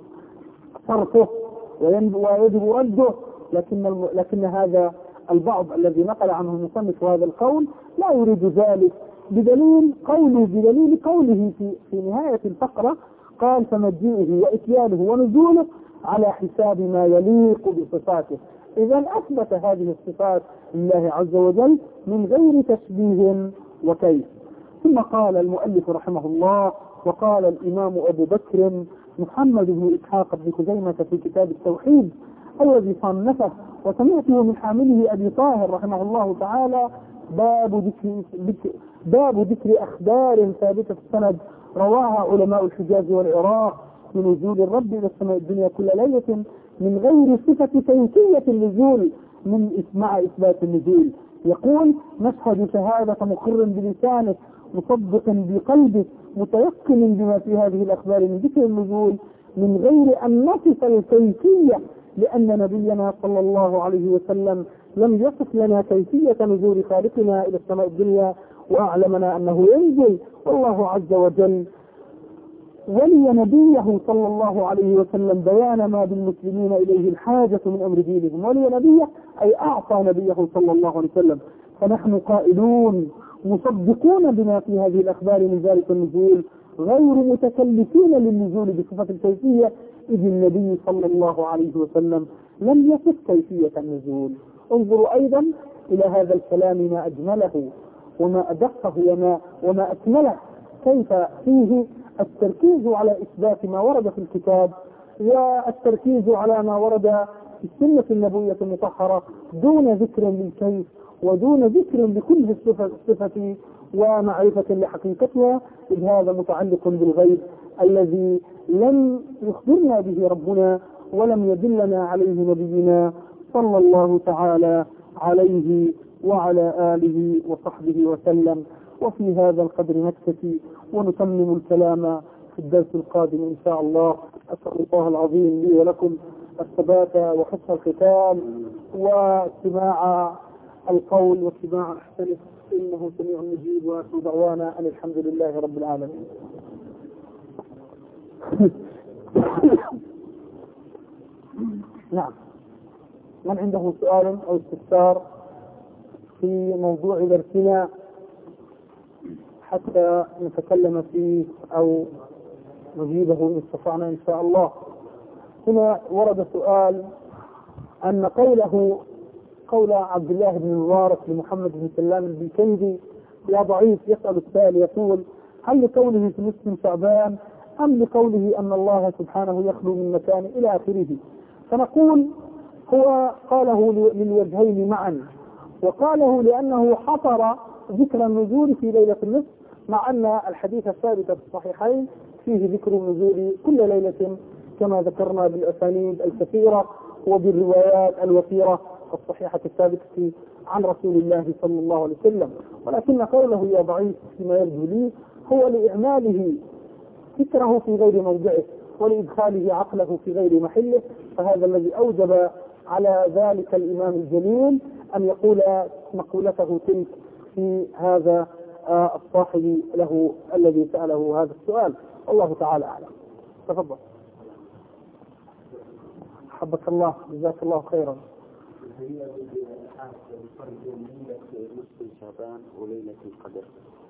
S1: صرفه ويجب رده، لكن لكن هذا البعض الذي نقل عنه المصنف هذا القول لا يريد ذلك، بدليل قوله بدليل قوله في في نهاية الفقرة قال: فمجيئه وإتيانه ونزوله على حساب ما يليق بصفاته. إذا أثبت هذه الصفات لله عز وجل من غير تشبيه وكيف. ثم قال المؤلف رحمه الله: وقال الإمام أبو بكر محمد بن إسحاق بن خزيمة في كتاب التوحيد الذي صنفه وسمعته من حامله أبي طاهر رحمه الله تعالى: باب ذكر باب ذكر أخبار ثابتة السند رواها علماء الحجاز والعراق بنزول الرب إلى السماء الدنيا كل ليلة من غير صفة كيفية النزول من مع إثبات النزول. يقول: نشهد شهادة مقر بلسانه مصدق بقلبه متيقن بما في هذه الأخبار من ذكر النزول من غير أن نصف الكيفية، لأن نبينا صلى الله عليه وسلم لم يصف لنا كيفية نزول خالقنا إلى السماء الدنيا، وأعلمنا أنه ينزل، والله عز وجل ولي نبيه صلى الله عليه وسلم بيان ما بالمسلمين إليه الحاجة من أمر دينهم. ولي نبيه أي أعطى نبيه صلى الله عليه وسلم، فنحن قائلون مصدقون بما في هذه الأخبار من ذلك النزول غير متكلفين للنزول بصفة الكيفية، إذ النبي صلى الله عليه وسلم لم يصف كيفية النزول. انظروا أيضا إلى هذا الكلام ما أجمله وما أدقه وما, وما أكمله، كيف فيه التركيز على إثبات ما ورد في الكتاب والتركيز على ما ورد في السنة النبوية المطهرة دون ذكر للكيف ودون ذكر لكل الصفة, الصفة ومعرفة لحقيقتها، إذ هذا متعلق بالغيب الذي لم يخبرنا به ربنا ولم يدلنا عليه نبينا صلى الله تعالى عليه وعلى آله وصحبه وسلم. وفي هذا القدر نكتفي ونتمم الكلام في الدرس القادم إن شاء الله. أسأل الله العظيم لي ولكم الثبات وحسن الختام واستماع القول واتباع أحسنه، إنه سميع مجيب، وآخر دعوانا أن الحمد لله رب العالمين. نعم، من عنده سؤال أو استفسار في موضوع درسنا حتى نتكلم فيه أو نجيبه إن استطعنا إن شاء الله. هنا ورد سؤال أن قوله قول عبد الله بن المبارك لمحمد بن سلام البيكندي يا ضعيف، يسأل السائل يقول هل لقوله في نصف من شعبان أم لقوله أن الله سبحانه يخلو من مكان إلى آخره؟ فنقول هو قاله للوجهين معا، وقاله لأنه حصر ذكر النزول في ليلة النصف، مع أن الحديث الثابت في الصحيحين فيه ذكر النزول كل ليلة كما ذكرنا بالأسانيد الكثيرة وبالروايات الوثيرة الصحيحة الثابتة عن رسول الله صلى الله عليه وسلم. ولكن قوله يا ضعيف فيما يرجو لي هو لإعماله فكره في غير موضعه ولإدخاله عقله في غير محله، فهذا الذي أوجب على ذلك الإمام الجليل أن يقول مقولته تلك في هذا الصاحب له الذي سأله هذا السؤال. الله تعالى أعلم. تفضل. حبك الله، جزاك الله خيرا.
S2: هي الفرق بين ليلة نصف شعبان وليلة القدر؟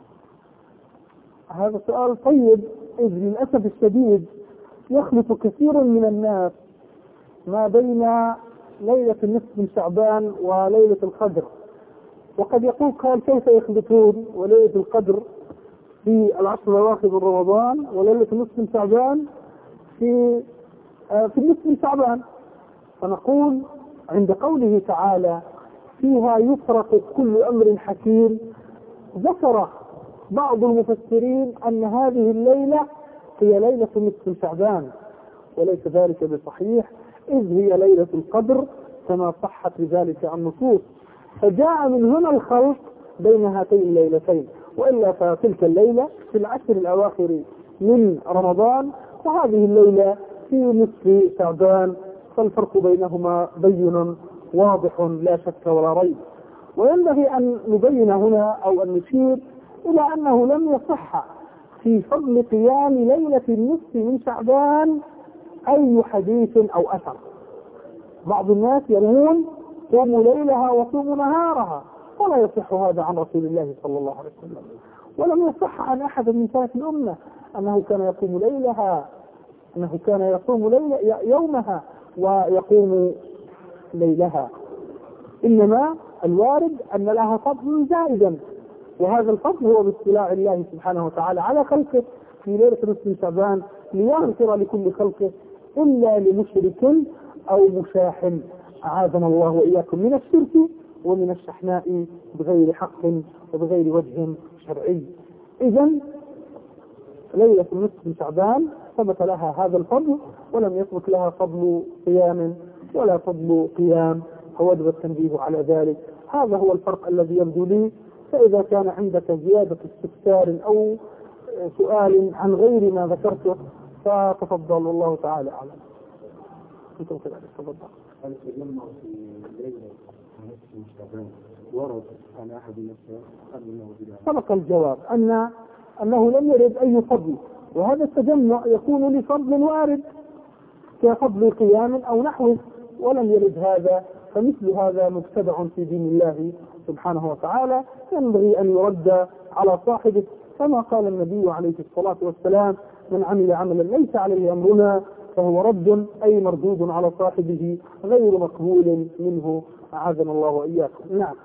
S1: هذا سؤال طيب، إذ للأسف الشديد يخلط كثير من الناس ما بين ليلة النصف من شعبان وليلة القدر، وقد يقول قال كيف يخلطون وليلة القدر في العشر الأواخر من رمضان وليلة النصف من شعبان في آه في النصف من شعبان. فنقول عند قوله تعالى فيها يفرق كل أمر حكيم، ذكر بعض المفسرين أن هذه الليلة هي ليلة نصف من شعبان، وليس ذلك بصحيح، إذ هي ليلة القدر كما صحت بذلك النصوص، فجاء من هنا الخلط بين هاتين الليلتين، وإلا فتلك الليلة في العشر الأواخر من رمضان وهذه الليلة في نصف شعبان، فالفرق بينهما بين واضح لا شك ولا ريب. وينبغي أن نبين هنا أو أن نشير إلى أنه لم يصح في فضل قيام ليلة النصف من شعبان أي حديث أو أثر. بعض الناس يقولون صوموا ليلها وصوموا نهارها، ولا يصح هذا عن رسول الله صلى الله عليه وسلم، ولم يصح عن أحد من سلف الأمة أنه كان يقوم ليلها، أنه كان يصوم ليلة يومها ويقوم ليلها، إنما الوارد أن لها فضل زائدا، وهذا الفضل هو باطلاع الله سبحانه وتعالى على خلقه في ليلة نصف شعبان ليغفر لكل خلقه إلا لمشرك أو مشاح، أعاذنا الله وإياكم من الشرك ومن الشحناء بغير حق وبغير وجه شرعي. إذن ليلة النصف من شعبان ثبت لها هذا الفضل، ولم يثبت لها فضل صيام ولا فضل قيام، فوجب التنبيه على ذلك. هذا هو الفرق الذي يبدو لي. فإذا كان عندك زيادة استفسار أو سؤال عن غير ما ذكرته فتفضل، والله تعالى أعلم. أنتم كذلك تفضل.
S2: هل تجمع في ليلة نصف من شعبان ورد عن أحد نفسه أم أنه بدعة؟
S1: سبق الجواب أن أنه لم يرد أي فضل، وهذا التجمع يكون لفضل وارد كفضل قيام أو نحوه، ولم يرد هذا، فمثل هذا مبتدع في دين الله سبحانه وتعالى، ينبغي أن يرد على صاحبه، كما قال النبي عليه الصلاة والسلام من عمل عملا ليس عليه أمرنا فهو رد، أي مردود على صاحبه غير مقبول منه، أعاذنا الله وإياكم. نعم.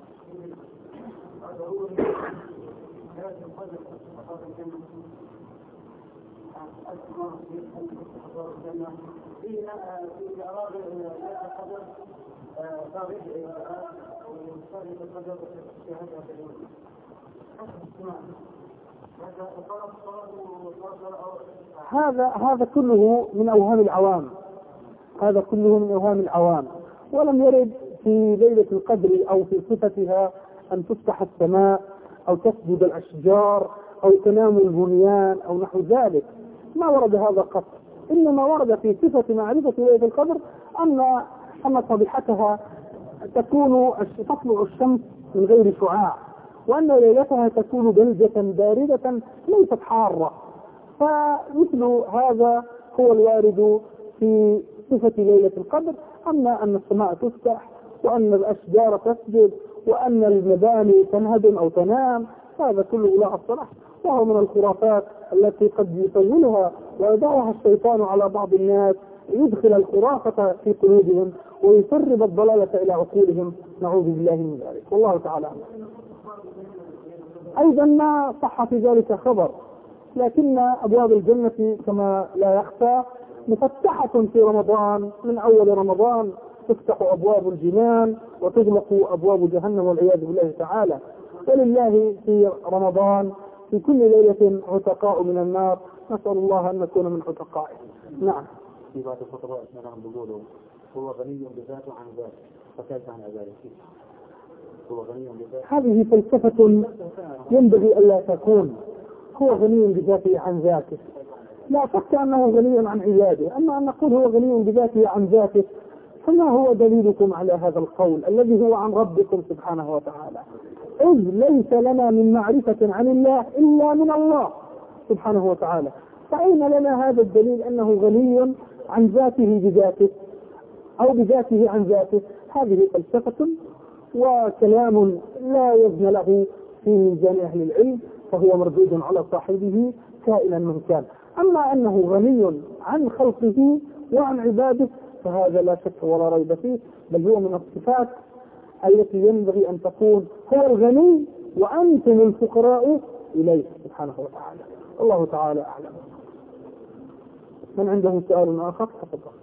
S1: هذا هذا كله من أوهام العوام، هذا كله من أوهام العوام، ولم يرد في ليلة القدر أو في صفتها أن تفتح السماء أو تسجد الأشجار أو تنام البنيان أو نحو ذلك، ما ورد هذا قط. إنما ورد في صفة معرفة ليلة القدر أن أن صبيحتها تكون تطلع الشمس من غير شعاع، وأن ليلتها تكون بلجة باردة ليست حارة. فمثل هذا هو الوارد في صفة ليلة القدر، أما أن السماء تفتح وأن الأشجار تسجد وأن المباني تنهدم أو تنام، هذا كله لا أصل له، وهو من الخرافات التي قد يسولها ويضعها الشيطان على بعض الناس ليدخل الخرافة في قلوبهم ويسرب الضلالة إلى عقولهم، نعوذ بالله من ذلك، والله تعالى أعلم. أيضا ما صح في ذلك خبر، لكن أبواب الجنة كما لا يخفى مفتحة في رمضان، من أول رمضان تفتح أبواب الجنان وتغلق أبواب جهنم والعياذ بالله تعالى. ولله في رمضان في كل ليلة عتقاء من النار، نسأل الله أن نكون من عتقائه. نعم.
S2: في بعض الخطباء نحن بيقولوا هو غني بذاته عن ذاته، فكيف عن ذلك؟ هو غني بذاته.
S1: هذه فلسفة ينبغي ألا تكون. هو غني بذاته عن ذاته، لا شك أنه غني عن عباده، أما أن نقول هو غني بذاته عن ذاته، فما هو دليلكم على هذا القول الذي هو عن ربكم سبحانه وتعالى؟ إذ ليس لنا من معرفة عن الله إلا من الله سبحانه وتعالى، فأين لنا هذا الدليل أنه غني عن ذاته بذاته أو بذاته عن ذاته؟ هذه فلسفة وكلام لا يزن له في ميزان أهل العلم، فهو مردود على صاحبه كائنا من كان. أما أنه غني عن خلقه وعن عباده فهذا لا شك ولا ريب فيه، بل هو من الصفات التي ينبغي أن تكون هو الغني وأنتم الفقراء إليه سبحانه وتعالى. الله تعالى أعلم. من عنده سؤال آخر تفضل.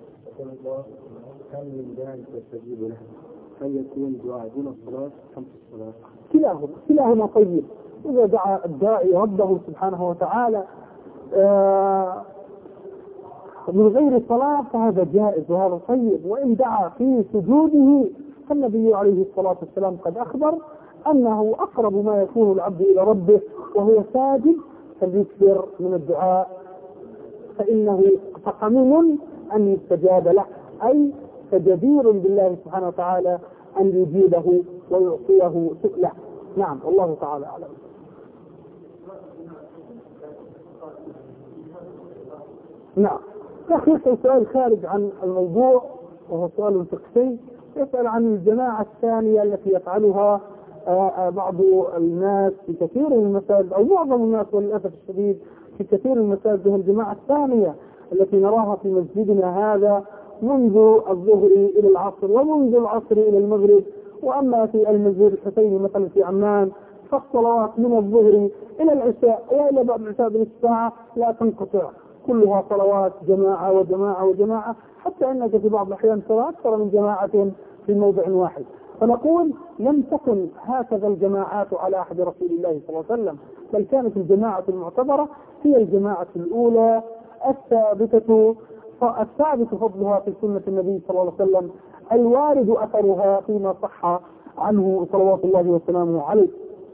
S2: هل من داعي يستجيب له؟ هل يكون دعاء دون الصلاة خمس الصلاة؟
S1: كلاهما كلاهما طيب. إذا دعا الداعي ربه سبحانه وتعالى آه من غير صلاة فهذا جائز وهذا طيب، وإن دعا في سجوده فالنبي عليه الصلاة والسلام قد أخبر أنه أقرب ما يكون العبد إلى ربه وهو ساجد فليكثر من الدعاء فإنه فقمن أن يستجاب له، أي فجدير بالله سبحانه وتعالى أن يجيبه ويعطيه سؤله. نعم، والله تعالى أعلم. نعم. أخي يسأل سؤال خارج عن الموضوع وهو سؤال فقهي، يسأل عن الجماعة الثانية التي يفعلها بعض الناس في كثير من المساجد أو معظم الناس وللأسف الشديد في كثير من المساجد، وهي الجماعة الثانية التي نراها في مسجدنا هذا منذ الظهر إلى العصر ومنذ العصر إلى المغرب. وأما في المسجد الحسيني مثلا في عمان فالصلوات من الظهر إلى العشاء وإلى بعد العشاء بنصف ساعة لا تنقطع، كلها صلوات جماعة وجماعة وجماعة، حتى أنك في بعض الأحيان ترى أكثر من جماعة في موضع واحد. فنقول لم تكن هكذا الجماعات على عهد رسول الله صلى الله عليه وسلم، بل كانت الجماعة المعتبرة هي الجماعة الأولى الثابتة الثابت فضلها في سنة النبي صلى الله عليه وسلم، الوارد أثرها فيما صح عنه صلوات الله وسلامه عليه.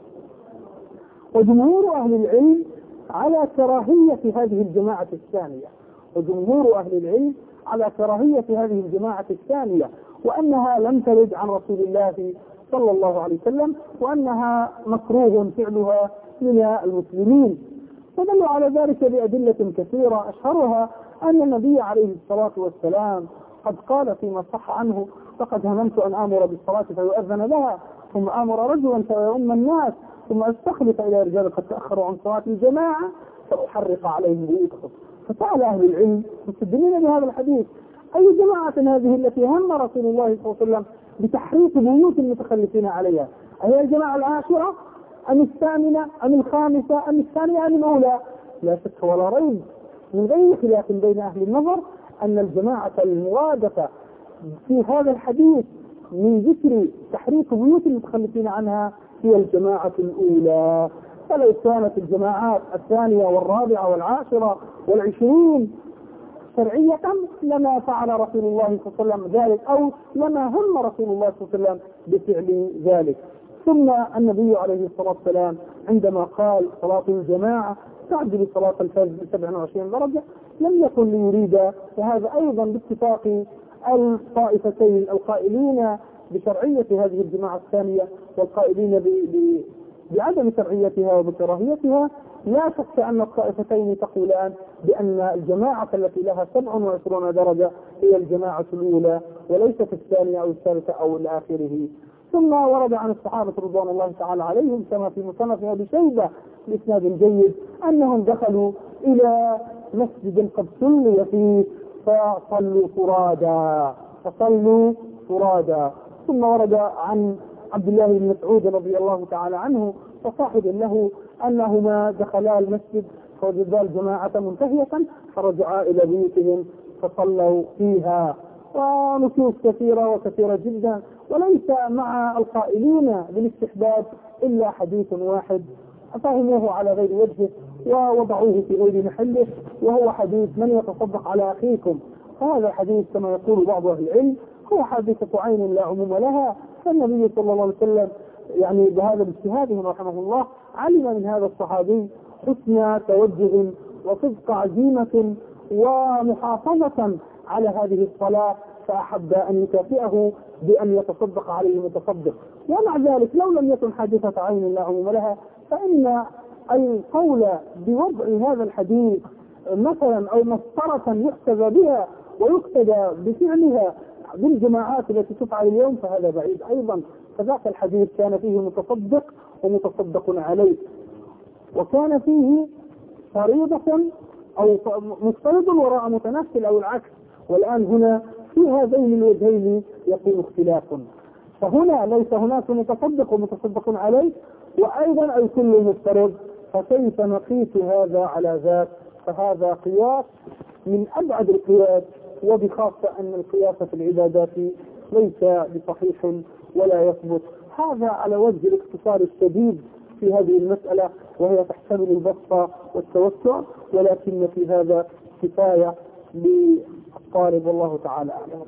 S1: وجمهور أهل العلم على كراهية هذه الجماعة الثانية، وجمهور أهل العلم على كراهية هذه الجماعة الثانية، وأنها لم ترد عن رسول الله صلى الله عليه وسلم، وأنها مكروه فعلها من المسلمين. ودلوا على ذلك بأدلة كثيرة، أشهرها أن النبي عليه الصلاة والسلام قد قال فيما صح عنه: فقد هممت أن آمر بالصلاة فيؤذن لها، ثم آمر رجلا فيؤم الناس، ثم استخلف إلى رجال قد تأخروا عن صلاة الجماعة فأحرق عليهم بيوتهم. فسأل أهل العلم مستدلين بهذا الحديث: أي جماعة هذه التي هم رسول الله صلى الله عليه وسلم بتحريق بيوت المتخلفين عليها؟ أهي الجماعة العاشرة أم الثامنة أم الخامسة أم الثانية أم الأولى؟ لا شك ولا ريب من غير خلاف بين أهل النظر أن الجماعة المرادفة في هذا الحديث من ذكر تحريق بيوت المتخلفين عنها هي الجماعة الأولى. فلو كانت الجماعات الثانية والرابعة والعاشرة والعشرين شرعية لما فعل رسول الله صلى الله عليه وسلم ذلك، أو لما هم رسول الله صلى الله عليه وسلم بفعل ذلك. ثم النبي عليه الصلاة والسلام عندما قال صلاة الجماعة تعدل صلاة الفجر بسبع وعشرين درجة لم يكن ليريد، وهذا أيضا باتفاق الطائفتين القائلين بشرعية هذه الجماعة الثانية والقائلين ب... ب... بعدم شرعيتها وبكراهيتها. لا شك أن الطائفتين تقولان بأن الجماعة التي لها سبع وعشرون درجة هي الجماعة الأولى وليست الثانية أو الثالثة أو إلى آخره. ثم ورد عن الصحابة رضوان الله تعالى عليهم كما في مصنف أبي شيبة بإسناد جيد أنهم دخلوا إلى مسجد قد صلي فيه فصلوا فرادا فصلوا فرادا ثم ورد عن عبد الله بن مسعود رضي الله تعالى عنه وصاحب له أنهما دخلا المسجد فوجدا الجماعة منتهية فرجعا إلى بيوتهم فصلوا فيها. ونصوص كثيرة وكثيرة جدا، وليس مع القائلين بالاستحباب إلا حديث واحد فهموه على غير وجهه ووضعوه في غير محله، وهو حديث من يتصدق على أخيكم. فهذا الحديث كما يقول بعض أهل العلم هو حادثة عين لا عموم لها، فالنبي صلى الله عليه وسلم يعني بهذا الاجتهاد رحمه الله علم من هذا الصحابي حسن توجه وصدق عزيمة ومحافظة على هذه الصلاة، فأحب أن يكافئه بأن يتصدق عليه متصدق. ومع ذلك لو لم يكن حادثة عين لا عموم لها فإن القول بوضع هذا الحديث مثلا أو مسطرة يحتذى بها ويقتدى بفعلها بالجماعات التي تفعل اليوم فهذا بعيد أيضا. فذاك الحديث كان فيه متصدق ومتصدق عليه، وكان فيه فريضة أو مفترض وراء متنفل أو العكس. والآن هنا في هذين الوجهين يكون اختلاف، فهنا ليس هناك متصدق ومتصدق عليه وأيضا الكل مفترض، فكيف نقيس هذا على ذاك؟ فهذا قياس من أبعد القياس، وبخاصة أن القياس في العبادات ليس بصحيح ولا يثبت. هذا على وجه الاختصار الشديد في هذه المسألة، وهي تحتمل البسط والتوسع، ولكن في هذا كفاية للطالب والله تعالى أعلم.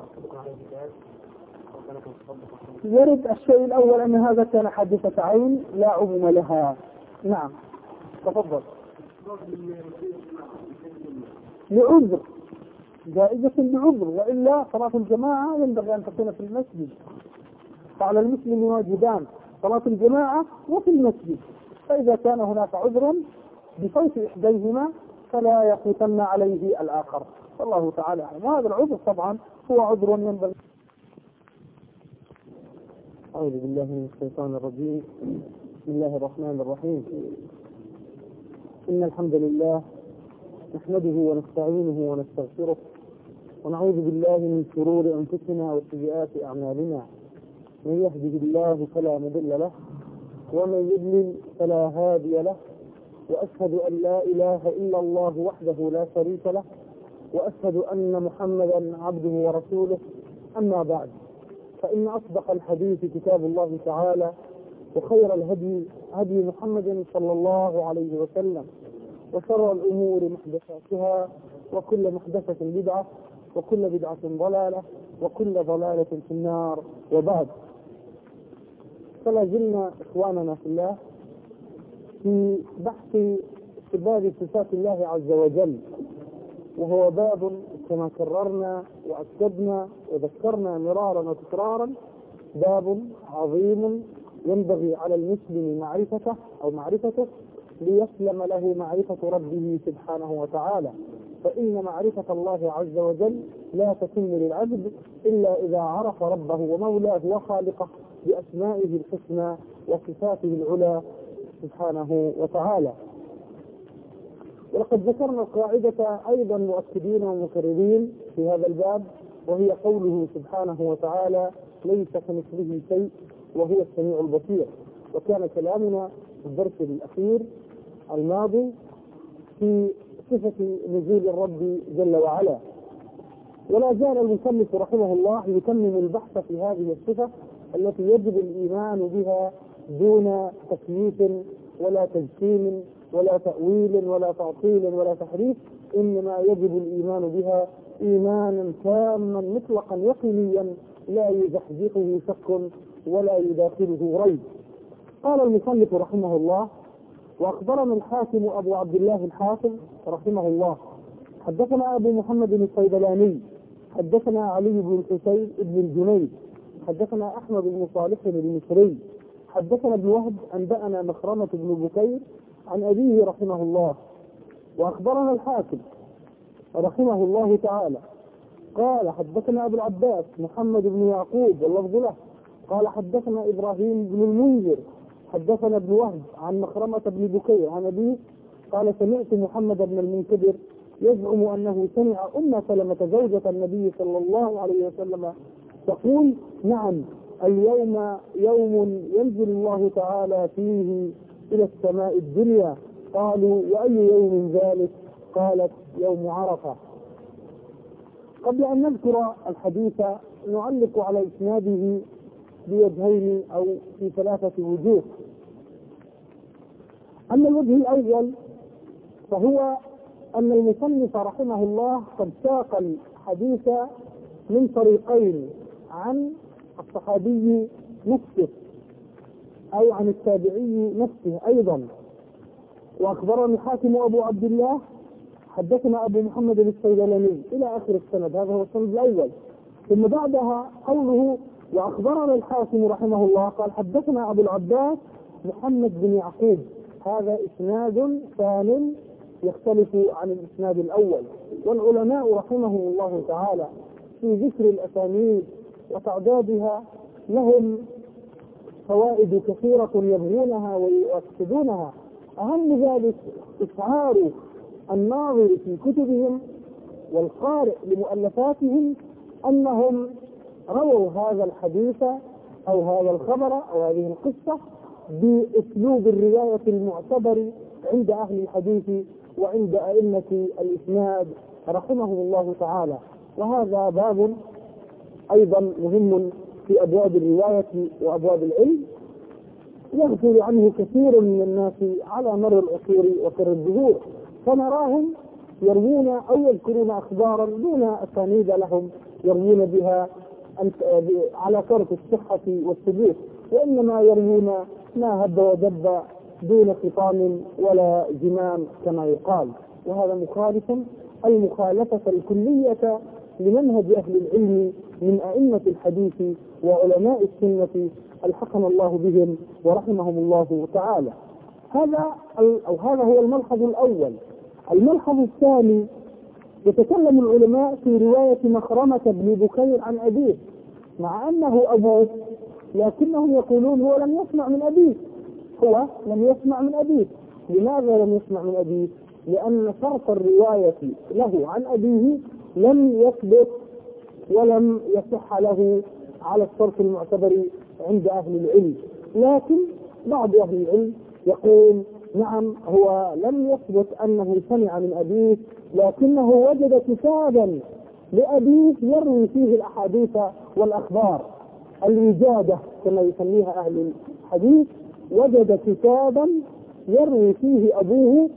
S1: يرد الشيء الأول أن هذا كان حادثة عين لا عموم لها. نعم تفضل. لعذر، جائزة لعذر، وإلا صلاة الجماعة ينبغي أن تكون في المسجد، فعلى المسلم واجبان: صلاة الجماعة وفي المسجد. فإذا كان هناك عذر بفوت إحديهما فلا يفوتن عليه الآخر، والله تعالى أعلم. وهذا العذر طبعا هو عذر ينبغي. أعوذ بالله من الشيطان الرجيم. بسم الله الرحمن الرحيم. إن الحمد لله نحمده ونستعينه ونستغفره، ونعوذ بالله من شرور أنفسنا وسيئات أعمالنا. من يهده الله فلا مضل له، ومن يضلل فلا هادي له، وأشهد أن لا إله إلا الله وحده لا شريك له، وأشهد أن محمدا عبده ورسوله. أما بعد، فإن أصدق الحديث كتاب الله تعالى، وخير الهدي هدي محمد صلى الله عليه وسلم، وشر الأمور محدثاتها، وكل محدثة بدعة، وكل بدعة ضلالة، وكل ضلالة في النار. وبعد، فلا زلنا إخواننا في الله في بحث باب صفات الله عز وجل، وهو باب كما كررنا وأكدنا وذكرنا مرارا وتكرارا باب عظيم ينبغي على المسلم معرفته أو معرفته ليسلم له معرفة ربه سبحانه وتعالى. فإن معرفة الله عز وجل لا تتم للعبد إلا إذا عرف ربه ومولاه وخالقه بأسمائه الحسنى وصفاته العلى سبحانه وتعالى. ولقد ذكرنا القاعدة أيضا مؤكدين ومكررين في هذا الباب، وهي قوله سبحانه وتعالى: ليس كمثله شيء وهو السميع البصير. وكان كلامنا في الدرس الأخير الماضي في صفة نزول الرب جل وعلا، ولا زال المصنف رحمه الله يتمم البحث في هذه الصفة التي يجب الإيمان بها دون تكييف ولا تجسيم ولا تأويل ولا تعطيل ولا تحريف، إنما يجب الإيمان بها إيمانا تاما مطلقا يقينيا لا يزحزحه شك ولا يداخله ريب. قال المصنف رحمه الله: وأخبرنا الحاكم أبو عبد الله الحافظ رحمه الله حدثنا أبو محمد الصيدلاني حدثنا علي بن الحسين بن الجنيد حدثنا أحمد بن صالح المصري حدثنا ابن وهب أنبأنا مخرمة بن بكير عن أبيه رحمه الله. وأخبرنا الحاكم رحمه الله تعالى قال: حدثنا أبو العباس محمد بن يعقوب واللفظ له قال حدثنا إبراهيم بن المنذر حدثنا ابن وهب عن مخرمة بن بكير عن أبيه قال سمعت محمد بن المنكدر يزعم أنه سمع أم سلمة زوجة النبي صلى الله عليه وسلم تقول نعم اليوم يوم ينزل الله تعالى فيه إلى السماء الدنيا. قالوا وأي يوم ذلك؟ قالت يوم عرفة. قبل أن نذكر الحديث نعلق على إسناده بوجهين أو في ثلاثة وجوه. أما الوجه الأول فهو أن المصنف رحمه الله قد ساق الحديث من طريقين عن الصحابي نفسه أو عن التابعي نفسه أيضا. وأخبرني حاتم أبو عبد الله حدثنا أبو محمد الصيدلاني إلى آخر السند، هذا هو السند الأول. ثم بعدها قوله وأخبرنا الحاكم رحمه الله قال حدثنا أبو العباس محمد بن يعقوب، هذا إسناد ثان يختلف عن الإسناد الأول. والعلماء رحمهم الله تعالى في ذكر الأسانيد وتعدادها لهم فوائد كثيرة يبغونها ويؤكدونها، أهم ذلك إشعار الناظر في كتبهم والقارئ لمؤلفاتهم أنهم رووا هذا الحديث أو هذا الخبر أو هذه القصة بأسلوب الرواية المعتبر عند أهل الحديث وعند أئمة الإسناد رحمهم الله تعالى. وهذا باب أيضا مهم في أبواب الرواية وأبواب العلم يغفل عنه كثير من الناس على مر العصور وكر الدهور، فنراهم يروون أو يذكرون أخبارا دون أسانيد لهم يروون بها على طرف الصحة والثبوت، وإنما يروون ما هب ودب دون خطام ولا زمام كما يقال. وهذا مخالف المخالفة الكلية لمنهج أهل العلم من أئمة الحديث وعلماء السنة الحقنا الله بهم ورحمهم الله تعالى. هذا أو هذا هو الملحظ الأول. الملحظ الثاني يتكلم العلماء في رواية مخرمة بن بكير عن أبيه مع أنه أبوه، لكنهم يقولون هو لم يسمع من أبيه، هو لم يسمع من أبيه. لماذا لم يسمع من أبيه؟ لأن شرط الرواية له عن أبيه لم يثبت ولم يصح له على الشرط المعتبر عند أهل العلم. لكن بعض أهل العلم يقول نعم هو لم يثبت أنه سمع من أبيه، لكنه وجد كتابا لأبيه يروي فيه الأحاديث والأخبار، الوجادة كما يسميها أهل الحديث، وجد كتابا يروي فيه أبوه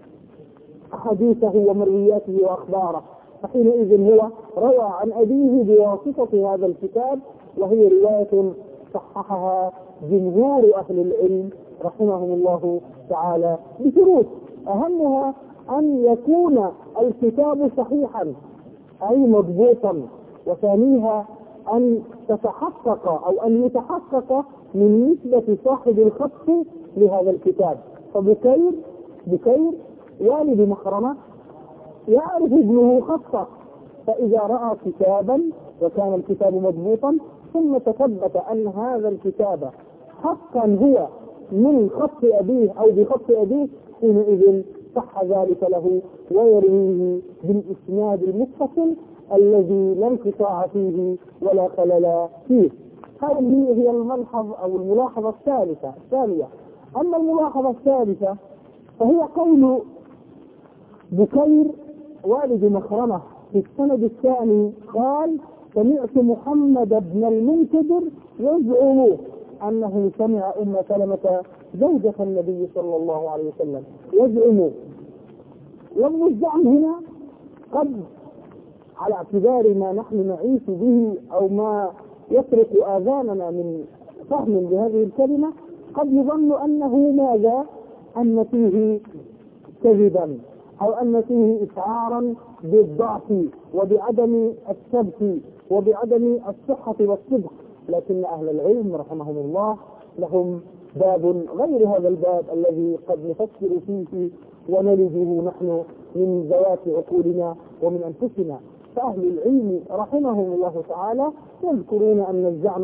S1: حديثه ومروياته وأخباره، فحينئذ هو روى عن أبيه بواسطة هذا الكتاب، وهي رواية صححها جمهور أهل العلم رحمهم الله تعالى بشروط، أهمها أن يكون الكتاب صحيحا أي مضبوطا، وثانيها أن تتحقق أو أن يتحقق من نسبة صاحب الخط لهذا الكتاب. فبكير بكير والد مخرمة يعرف ابنه خطه، فإذا رأى كتابا وكان الكتاب مضبوطا ثم تثبت أن هذا الكتاب حقا هو من خط أبيه أو بخط أبيه، حينئذ صح ذلك له ويرويه بالإسناد المتصل الذي لا انقطاع فيه ولا خلل فيه. هذه هي الملحظ أو الملاحظة الثالثة الثانية. أما الملاحظة الثالثة فهي قول بكير والد مخرمة في السند الثاني قال سمعت محمد بن المنكدر يزعم أنه سمع أم سلمة زوجة النبي صلى الله عليه وسلم يزعم. لفظ الزعم هنا قد على اعتبار ما نحن نعيش به أو ما يطرق آذاننا من فهم بهذه الكلمة قد يظن أنه ماذا؟ أن فيه كذبا أو أن فيه إشعارا بالضعف وبعدم الثبت وبعدم الصحة والصدق، لكن أهل العلم رحمهم الله لهم باب غير هذا الباب الذي قد نفكر فيه ونلجه نحن من ذوات عقولنا ومن أنفسنا. فأهل العلم رحمهم الله تعالى يذكرون أن الزعم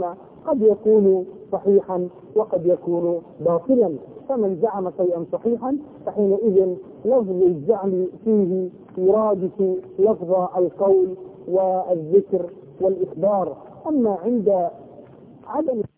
S1: قد يكون صحيحا وقد يكون باطلا. فمن زعم شيئا صحيحا فحينئذ لفظ الزعم فيه يرادف لفظ القول والذكر والإخبار. أما عند عدم